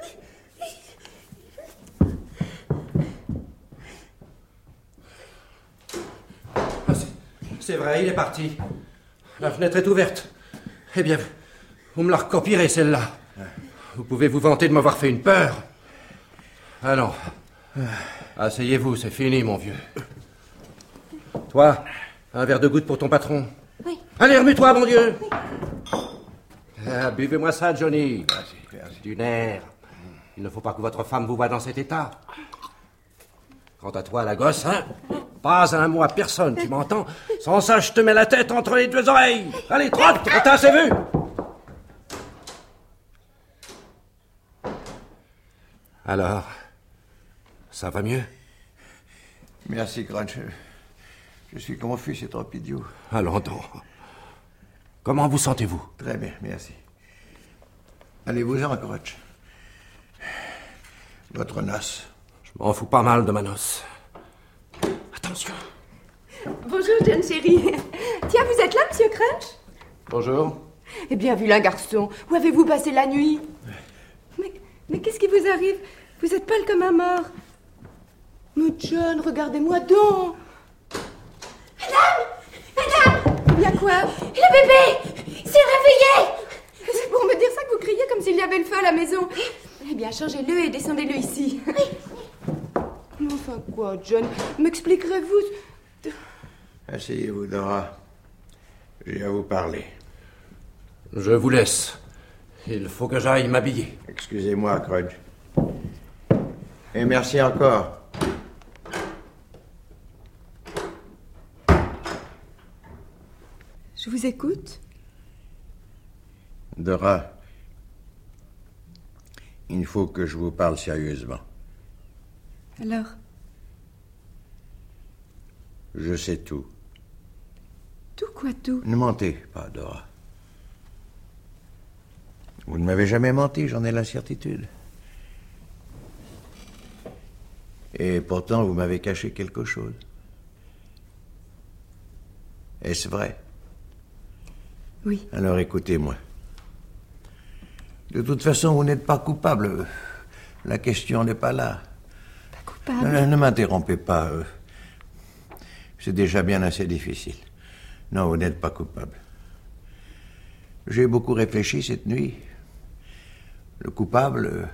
C'est vrai, il est parti. La fenêtre est ouverte. Eh bien, vous me la recopierez, celle-là. Vous pouvez vous vanter de m'avoir fait une peur. Allons. Asseyez-vous, c'est fini, mon vieux. Toi, un verre de goutte pour ton patron. Oui. Allez, remue-toi, mon Dieu. Buvez-moi ça, Johnny. Merci. Du nerf. Il ne faut pas que votre femme vous voie dans cet état. Quant à toi, la gosse, hein, pas un mot à personne, tu m'entends? Sans ça, je te mets la tête entre les deux oreilles. Allez, trotte, t'as assez vu? Alors, ça va mieux? Merci, Crunch. Je suis confus, c'est trop idiot. Allons donc. Comment vous sentez-vous? Très bien, merci. Allez-vous-en, Crunch. Votre noce. Je m'en fous pas mal de ma noce. Attention. Bonjour, jeune chérie. Tiens, vous êtes là, monsieur Crunch? Bonjour. Eh bien, vilain garçon, où avez-vous passé la nuit? Mais qu'est-ce qui vous arrive? Vous êtes pâle comme un mort. Mais John, regardez-moi donc. Madame! Il y a quoi? Le bébé s'est réveillé. C'est pour me dire ça que vous criez comme s'il y avait le feu à la maison. Eh bien, changez-le et descendez-le ici. Mais enfin quoi, John? M'expliquerez-vous? Asseyez-vous, Dora. J'ai à vous parler. Je vous laisse. Il faut que j'aille m'habiller. Excusez-moi, Crunch. Et merci encore. Je vous écoute. Dora, il faut que je vous parle sérieusement. Alors? Je sais tout. Tout quoi, tout? Ne mentez pas, Dora. Vous ne m'avez jamais menti, j'en ai la certitude. Et pourtant, vous m'avez caché quelque chose. Est-ce vrai? Oui. Alors écoutez-moi. De toute façon, vous n'êtes pas coupable. La question n'est pas là. Pas coupable? Ne m'interrompez pas. C'est déjà bien assez difficile. Non, vous n'êtes pas coupable. J'ai beaucoup réfléchi cette nuit. Le coupable,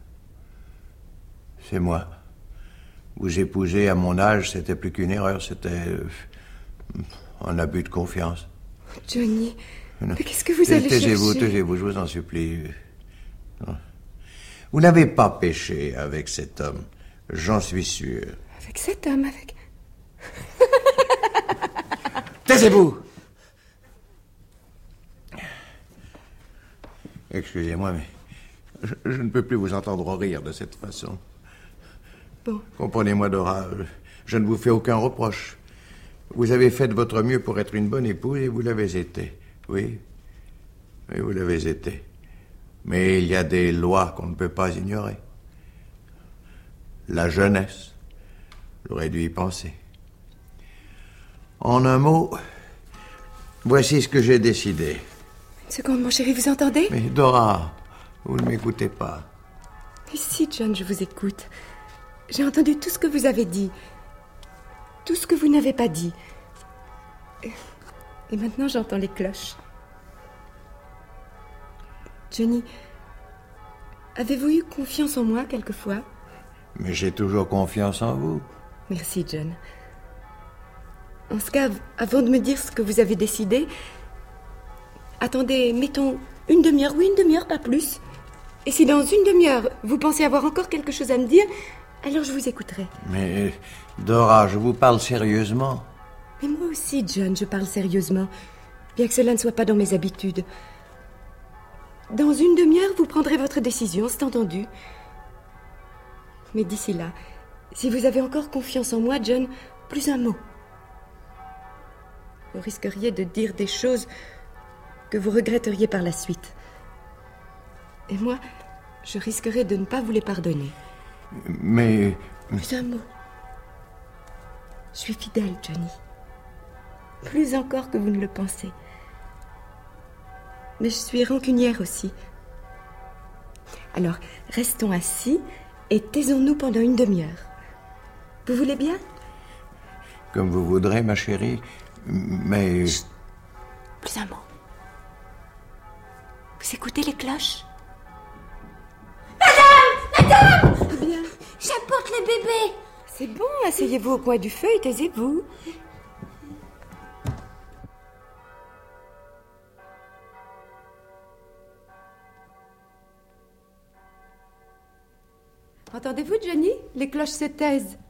c'est moi. Vous épouser à mon âge, c'était plus qu'une erreur, c'était un abus de confiance. Johnny, mais qu'est-ce que vous allez chercher? Taisez-vous, je vous en supplie. Non. Vous n'avez pas péché avec cet homme, j'en suis sûr. Avec cet homme, avec... Taisez-vous! Excusez-moi, mais je ne peux plus vous entendre rire de cette façon. Bon. Comprenez-moi, Dora, je ne vous fais aucun reproche. Vous avez fait de votre mieux pour être une bonne épouse et vous l'avez été. Oui, vous l'avez été. Mais il y a des lois qu'on ne peut pas ignorer. La jeunesse, j'aurais dû y penser. En un mot, voici ce que j'ai décidé. Une seconde, mon chéri, vous entendez? Mais Dora, vous ne m'écoutez pas. Mais si, John, je vous écoute. J'ai entendu tout ce que vous avez dit. Tout ce que vous n'avez pas dit. Et maintenant, j'entends les cloches. Johnny, avez-vous eu confiance en moi quelquefois? Mais j'ai toujours confiance en vous. Merci, John. En ce cas, avant de me dire ce que vous avez décidé, attendez, mettons une demi-heure, oui, une demi-heure, pas plus. Et si dans une demi-heure, vous pensez avoir encore quelque chose à me dire, alors je vous écouterai. Mais, Dora, je vous parle sérieusement. Mais moi aussi, John, je parle sérieusement, bien que cela ne soit pas dans mes habitudes. Dans une demi-heure, vous prendrez votre décision, c'est entendu. Mais d'ici là, si vous avez encore confiance en moi, John, plus un mot. Vous risqueriez de dire des choses que vous regretteriez par la suite. Et moi, je risquerais de ne pas vous les pardonner. Mais Plus un mot. Je suis fidèle, Johnny. Plus encore que vous ne le pensez. Mais je suis rancunière aussi. Alors, restons assis et taisons-nous pendant une demi-heure. Vous voulez bien? Comme vous voudrez, ma chérie, mais... Chut. Plus un mot. Vous écoutez les cloches? Madame! Eh bien, J'apporte le bébé. c'est bon, asseyez-vous au coin du feu et taisez-vous. Entendez-vous, Johnny? Les cloches se taisent.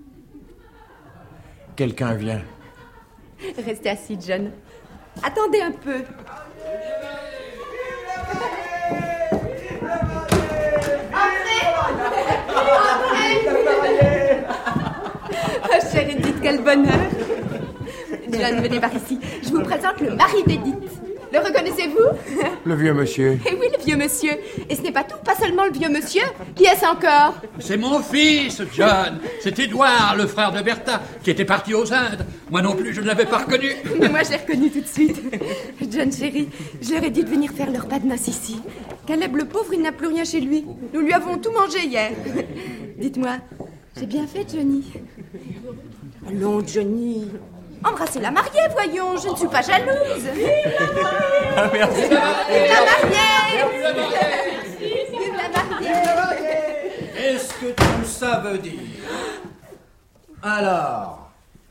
Quelqu'un vient. Restez assis, John. Attendez un peu. Oh, chère Edith, quel bonheur. John, venez par ici. Je vous présente le mari d'Edith. Le reconnaissez-vous? Le vieux monsieur. Eh oui, le vieux monsieur. Et ce n'est pas tout, pas seulement le vieux monsieur. Qui est-ce encore? C'est mon fils, John. C'est Édouard, le frère de Bertha, qui était parti aux Indes. Moi non plus, je ne l'avais pas reconnu. Mais moi, je l'ai reconnu tout de suite. John, chérie, je leur ai dit de venir faire leur pas de noces ici. Caleb, le pauvre, il n'a plus rien chez lui. Nous lui avons tout mangé hier. Dites-moi, j'ai bien fait, Johnny? Allons, Johnny. Embrassez la mariée, voyons. Je ne suis pas jalouse. Merci. Vive la mariée! Vive la mariée! Qu'est-ce que tout ça veut dire? Alors,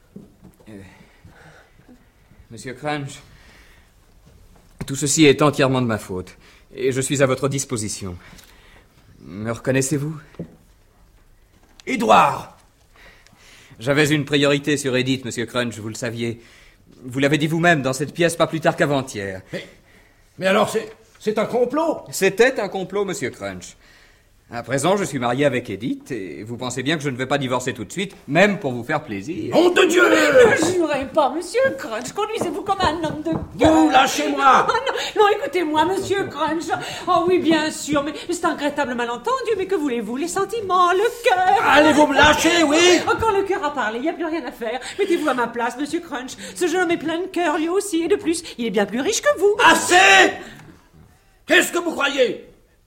Monsieur Crunch, tout ceci est entièrement de ma faute, et je suis à votre disposition. Me reconnaissez-vous? Édouard! J'avais une priorité sur Edith, Monsieur Crunch, vous le saviez. Vous l'avez dit vous-même dans cette pièce pas plus tard qu'avant-hier. Mais alors, c'est un complot? C'était un complot, Monsieur Crunch. À présent, je suis marié avec Edith, et vous pensez bien que je ne vais pas divorcer tout de suite, même pour vous faire plaisir. Nom de Dieu! Ne jurez pas, monsieur Crunch. Conduisez-vous comme un homme de cœur. Vous, lâchez-moi! Oh non, écoutez-moi, monsieur Crunch. Oh oui, bien sûr, mais c'est un regrettable malentendu. Mais que voulez-vous? Les sentiments, le cœur. Allez-vous me lâcher, oui? Oh, quand le cœur a parlé, il n'y a plus rien à faire. Mettez-vous à ma place, monsieur Crunch. Ce jeune homme est plein de cœur, lui aussi, et de plus, il est bien plus riche que vous. Assez! Qu'est-ce que vous croyez?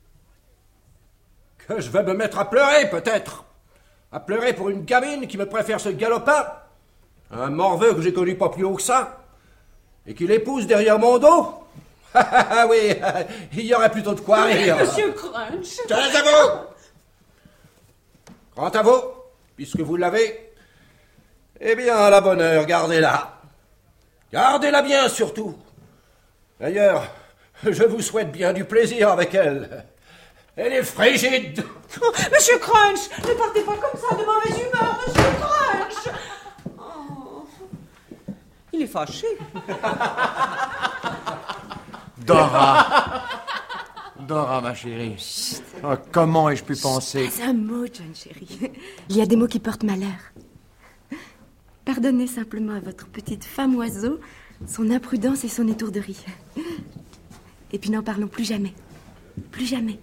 Que je vais me mettre à pleurer, peut-être? À pleurer pour une gamine qui me préfère ce galopin? Un morveux que j'ai connu pas plus haut que ça? Et qui l'épouse derrière mon dos? Ah oui, il y aurait plutôt de quoi rire. Monsieur Crunch. Quant à vous! Quant à vous, puisque vous l'avez, eh bien, à la bonne heure, gardez-la. Gardez-la bien, surtout. D'ailleurs, je vous souhaite bien du plaisir avec elle. Elle est frigide. Oh, monsieur Crunch, ne partez pas comme ça, de mauvaise humeur, monsieur Crunch. Oh. Il est fâché. Dora. Dora, ma chérie. Oh, comment ai-je pu penser... Pas un mot, John, chérie. Il y a des mots qui portent malheur. Pardonnez simplement à votre petite femme oiseau son imprudence et son étourderie. Et puis n'en parlons plus jamais. Plus jamais.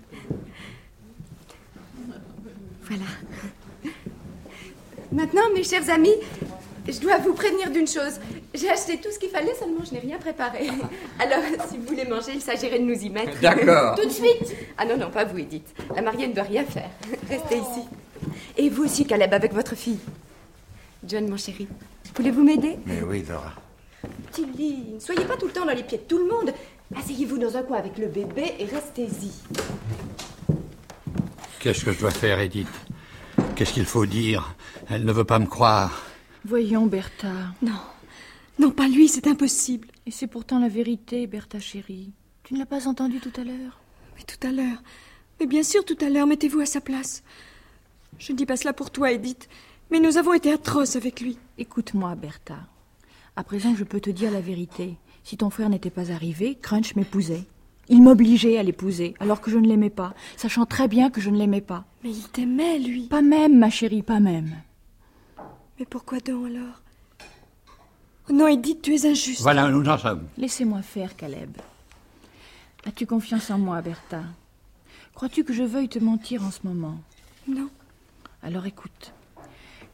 Voilà. Maintenant, mes chers amis, je dois vous prévenir d'une chose. J'ai acheté tout ce qu'il fallait, seulement je n'ai rien préparé. Alors, si vous voulez manger, il s'agirait de nous y mettre. D'accord. Tout de suite. Ah non, pas vous, Edith. La mariée ne doit rien faire. Restez ici. Et vous aussi, Caleb, avec votre fille. John, mon chéri, voulez-vous m'aider? Mais oui, Dora. Tilly, ne soyez pas tout le temps dans les pieds de tout le monde. Asseyez-vous dans un coin avec le bébé et restez-y. Qu'est-ce que je dois faire, Edith? Qu'est-ce qu'il faut dire? Elle ne veut pas me croire. Voyons, Bertha. Non, pas lui, c'est impossible. Et c'est pourtant la vérité, Bertha chérie. Tu ne l'as pas entendu tout à l'heure? Mais tout à l'heure. Mais bien sûr, tout à l'heure, mettez-vous à sa place. Je ne dis pas cela pour toi, Edith, mais nous avons été atroces avec lui. Écoute-moi, Bertha. À présent, je peux te dire la vérité. Si ton frère n'était pas arrivé, Crunch m'épousait. Il m'obligeait à l'épouser, alors que je ne l'aimais pas, sachant très bien que je ne l'aimais pas. Mais il t'aimait, lui. Pas même, ma chérie, pas même. Mais pourquoi donc, alors? Oh non, Edith, tu es injuste. Voilà, nous en sommes. Laissez-moi faire, Caleb. As-tu confiance en moi, Bertha? Crois-tu que je veuille te mentir en ce moment? Non. Alors écoute.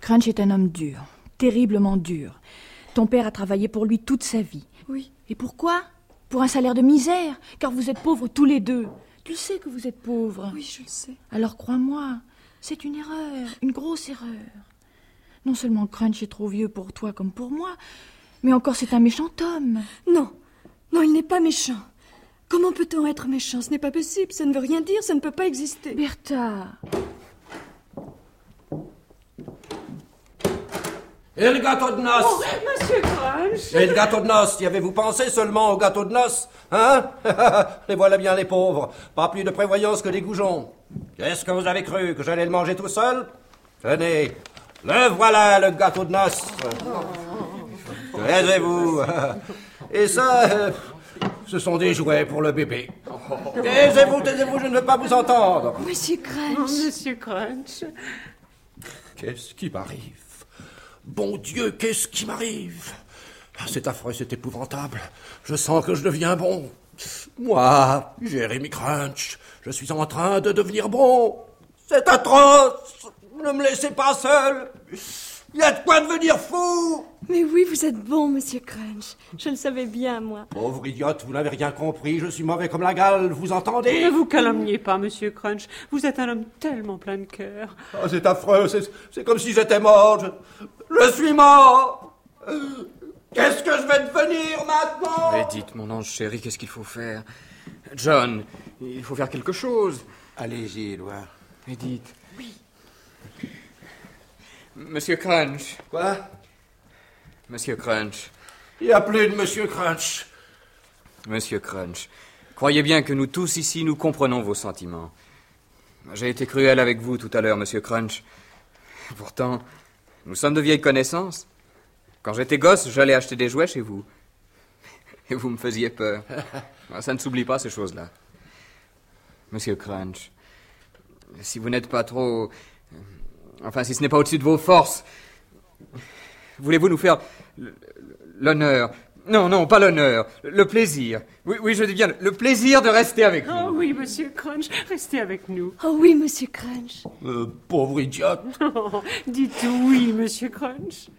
Crunch est un homme dur, terriblement dur. Ton père a travaillé pour lui toute sa vie. Oui. Et pourquoi? Pour un salaire de misère, car vous êtes pauvres tous les deux. Tu le sais que vous êtes pauvres. Oui, je le sais. Alors crois-moi, c'est une erreur, une grosse erreur. Non seulement Crunch est trop vieux pour toi comme pour moi, mais encore c'est un méchant homme. Non, non, il n'est pas méchant. Comment peut-on être méchant? Ce n'est pas possible, ça ne veut rien dire, ça ne peut pas exister. Bertha. Et le gâteau de noces? Oh, Monsieur Crunch! Et le gâteau de noces, y avez-vous pensé seulement au gâteau de noces? Hein? Les voilà bien les pauvres. Pas plus de prévoyance que des goujons. Qu'est-ce que vous avez cru? Que j'allais le manger tout seul? Tenez, le voilà le gâteau de noces. Taisez-vous. Et ça, ce sont des jouets pour le bébé. Taisez-vous, taisez-vous, je ne veux pas vous entendre. Monsieur Crunch. Oh, Monsieur Crunch. Qu'est-ce qui m'arrive? Bon Dieu, qu'est-ce qui m'arrive? C'est affreux, c'est épouvantable. Je sens que je deviens bon. Moi, Jérémy Crunch, je suis en train de devenir bon. C'est atroce. Ne me laissez pas seul. Il y a de quoi devenir fou. Mais oui, vous êtes bon, Monsieur Crunch. Je le savais bien, moi. Pauvre idiote, vous n'avez rien compris. Je suis mauvais comme la gale, vous entendez? Ne vous calomniez pas, Monsieur Crunch. Vous êtes un homme tellement plein de cœur. Oh, c'est affreux, c'est comme si j'étais mort. Je suis mort. Qu'est-ce que je vais devenir maintenant? Edith, mon ange chéri, qu'est-ce qu'il faut faire? John, il faut faire quelque chose. Allez-y, Édouard. Edith. Oui. Monsieur Crunch. Quoi? Monsieur Crunch. Il n'y a plus de Monsieur Crunch. Monsieur Crunch, croyez bien que nous tous ici, nous comprenons vos sentiments. J'ai été cruel avec vous tout à l'heure, Monsieur Crunch. Pourtant, nous sommes de vieilles connaissances. Quand j'étais gosse, j'allais acheter des jouets chez vous. Et vous me faisiez peur. Ça ne s'oublie pas, ces choses-là. Monsieur Crunch, si vous n'êtes pas trop... Enfin, si ce n'est pas au-dessus de vos forces, voulez-vous nous faire l'honneur? Non, non, pas l'honneur, le plaisir. Oui, je dis bien, le plaisir de rester avec vous. Oh oui, Monsieur Crunch, restez avec nous. Oh oui, Monsieur Crunch. Pauvre idiote. Oh, dites oui, Monsieur Crunch.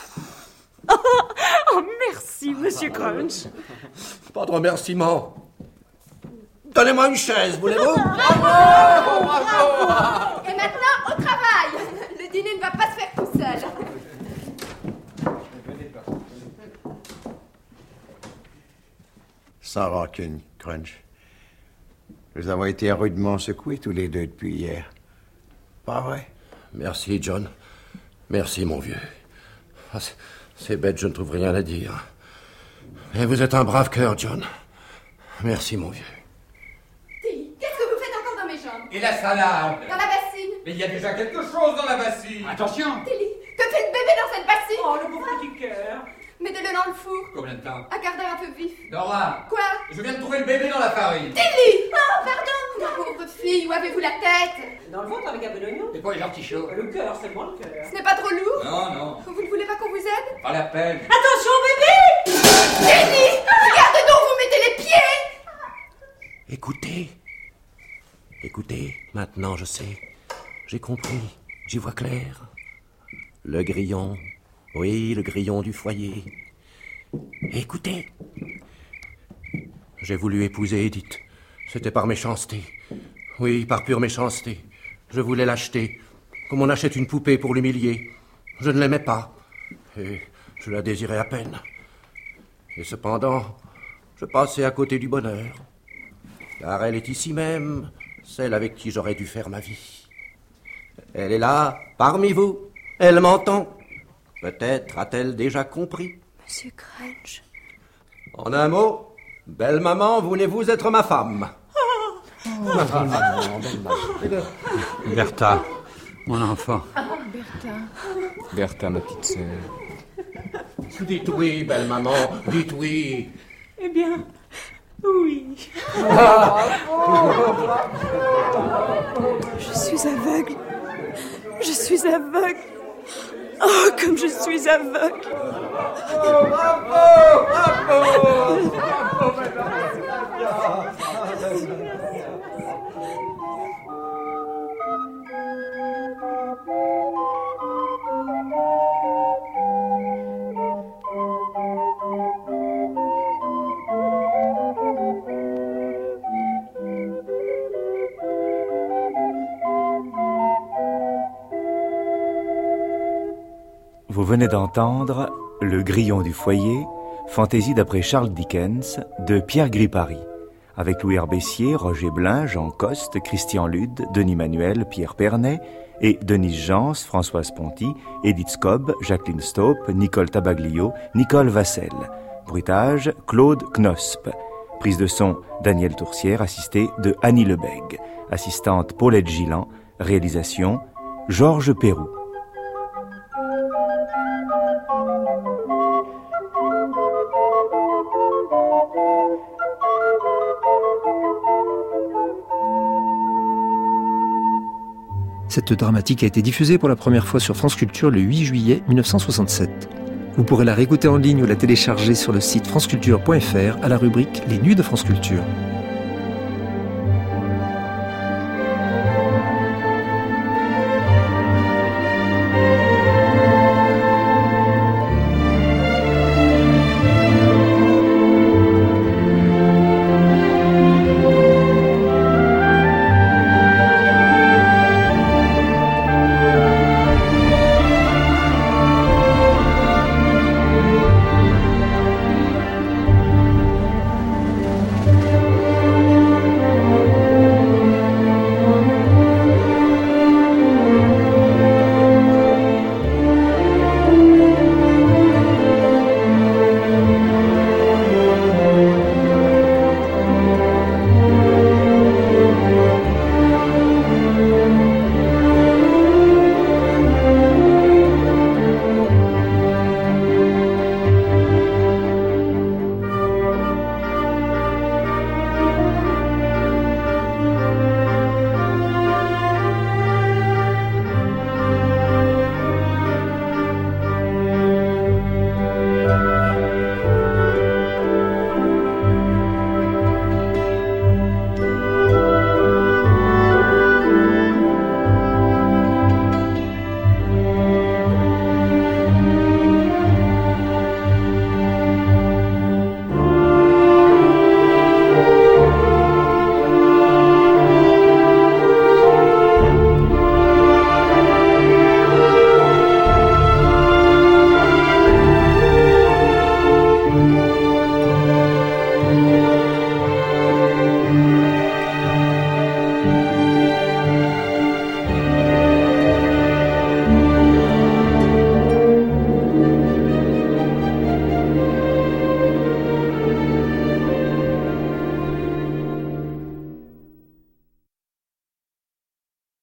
Oh, merci, Monsieur Crunch. Pas de remerciements. Donnez-moi une chaise, voulez-vous? Bravo! Et maintenant, au travail! Le dîner ne va pas se faire tout seul. Sans rancune, Crunch. Nous avons été rudement secoués tous les deux depuis hier. Pas vrai? Merci, John. Merci, mon vieux. C'est bête, je ne trouve rien à dire. Mais vous êtes un brave cœur, John. Merci, mon vieux. Qu'est-ce que vous faites encore dans mes jambes? Et la salade? Dans la bassine. Mais il y a déjà quelque chose dans la bassine. Attention! Tilly, que fait le bébé dans cette bassine? Oh, le pauvre petit cœur. Mettez-le dans le four. Combien de temps? Un quart d'heure un peu vif. Nora! Quoi? Je viens de trouver le bébé dans la farine. Tilly! Oh, pardon! Ma pauvre fille, où avez-vous la tête? Dans le ventre avec un peu d'oignon. C'est quoi les artichauts? Le cœur, c'est moi le cœur. Ce n'est pas trop lourd? Non, non. Vous ne voulez pas qu'on vous aide? Pas la peine. Attention, bébé! Tilly! Regarde donc, vous mettez les pieds! Écoutez. Écoutez, maintenant je sais. J'ai compris, j'y vois clair. Le grillon, oui, le grillon du foyer. Écoutez. J'ai voulu épouser Edith. C'était par méchanceté. Oui, par pure méchanceté. Je voulais l'acheter, comme on achète une poupée pour l'humilier. Je ne l'aimais pas, et je la désirais à peine. Et cependant, je passais à côté du bonheur. Car elle est ici même, celle avec qui j'aurais dû faire ma vie. Elle est là, parmi vous. Elle m'entend. Peut-être a-t-elle déjà compris. Monsieur Crunch. En un mot, belle maman, voulez-vous être ma femme? Bertha, mon enfant. Bertha. Bertha, ma petite sœur. Dites oui, belle maman, dites oui. Eh bien, oui. Je suis aveugle. Je suis aveugle. Oh, comme je suis aveugle. Vous venez d'entendre Le Grillon du foyer, fantaisie d'après Charles Dickens, de Pierre Gripari, avec Louis Herbessier, Roger Blin, Jean Coste, Christian Lude, Denis Manuel, Pierre Pernet, et Denise Jans, Françoise Ponty, Edith Scobb, Jacqueline Staupe, Nicole Tabaglio, Nicole Vassel. Bruitage, Claude Knosp. Prise de son, Daniel Tourcière, assisté de Annie Lebègue. Assistante, Paulette Gillan. Réalisation, Georges Perroux. Cette dramatique a été diffusée pour la première fois sur France Culture le 8 juillet 1967. Vous pourrez la réécouter en ligne ou la télécharger sur le site franceculture.fr à la rubrique Les Nuits de France Culture.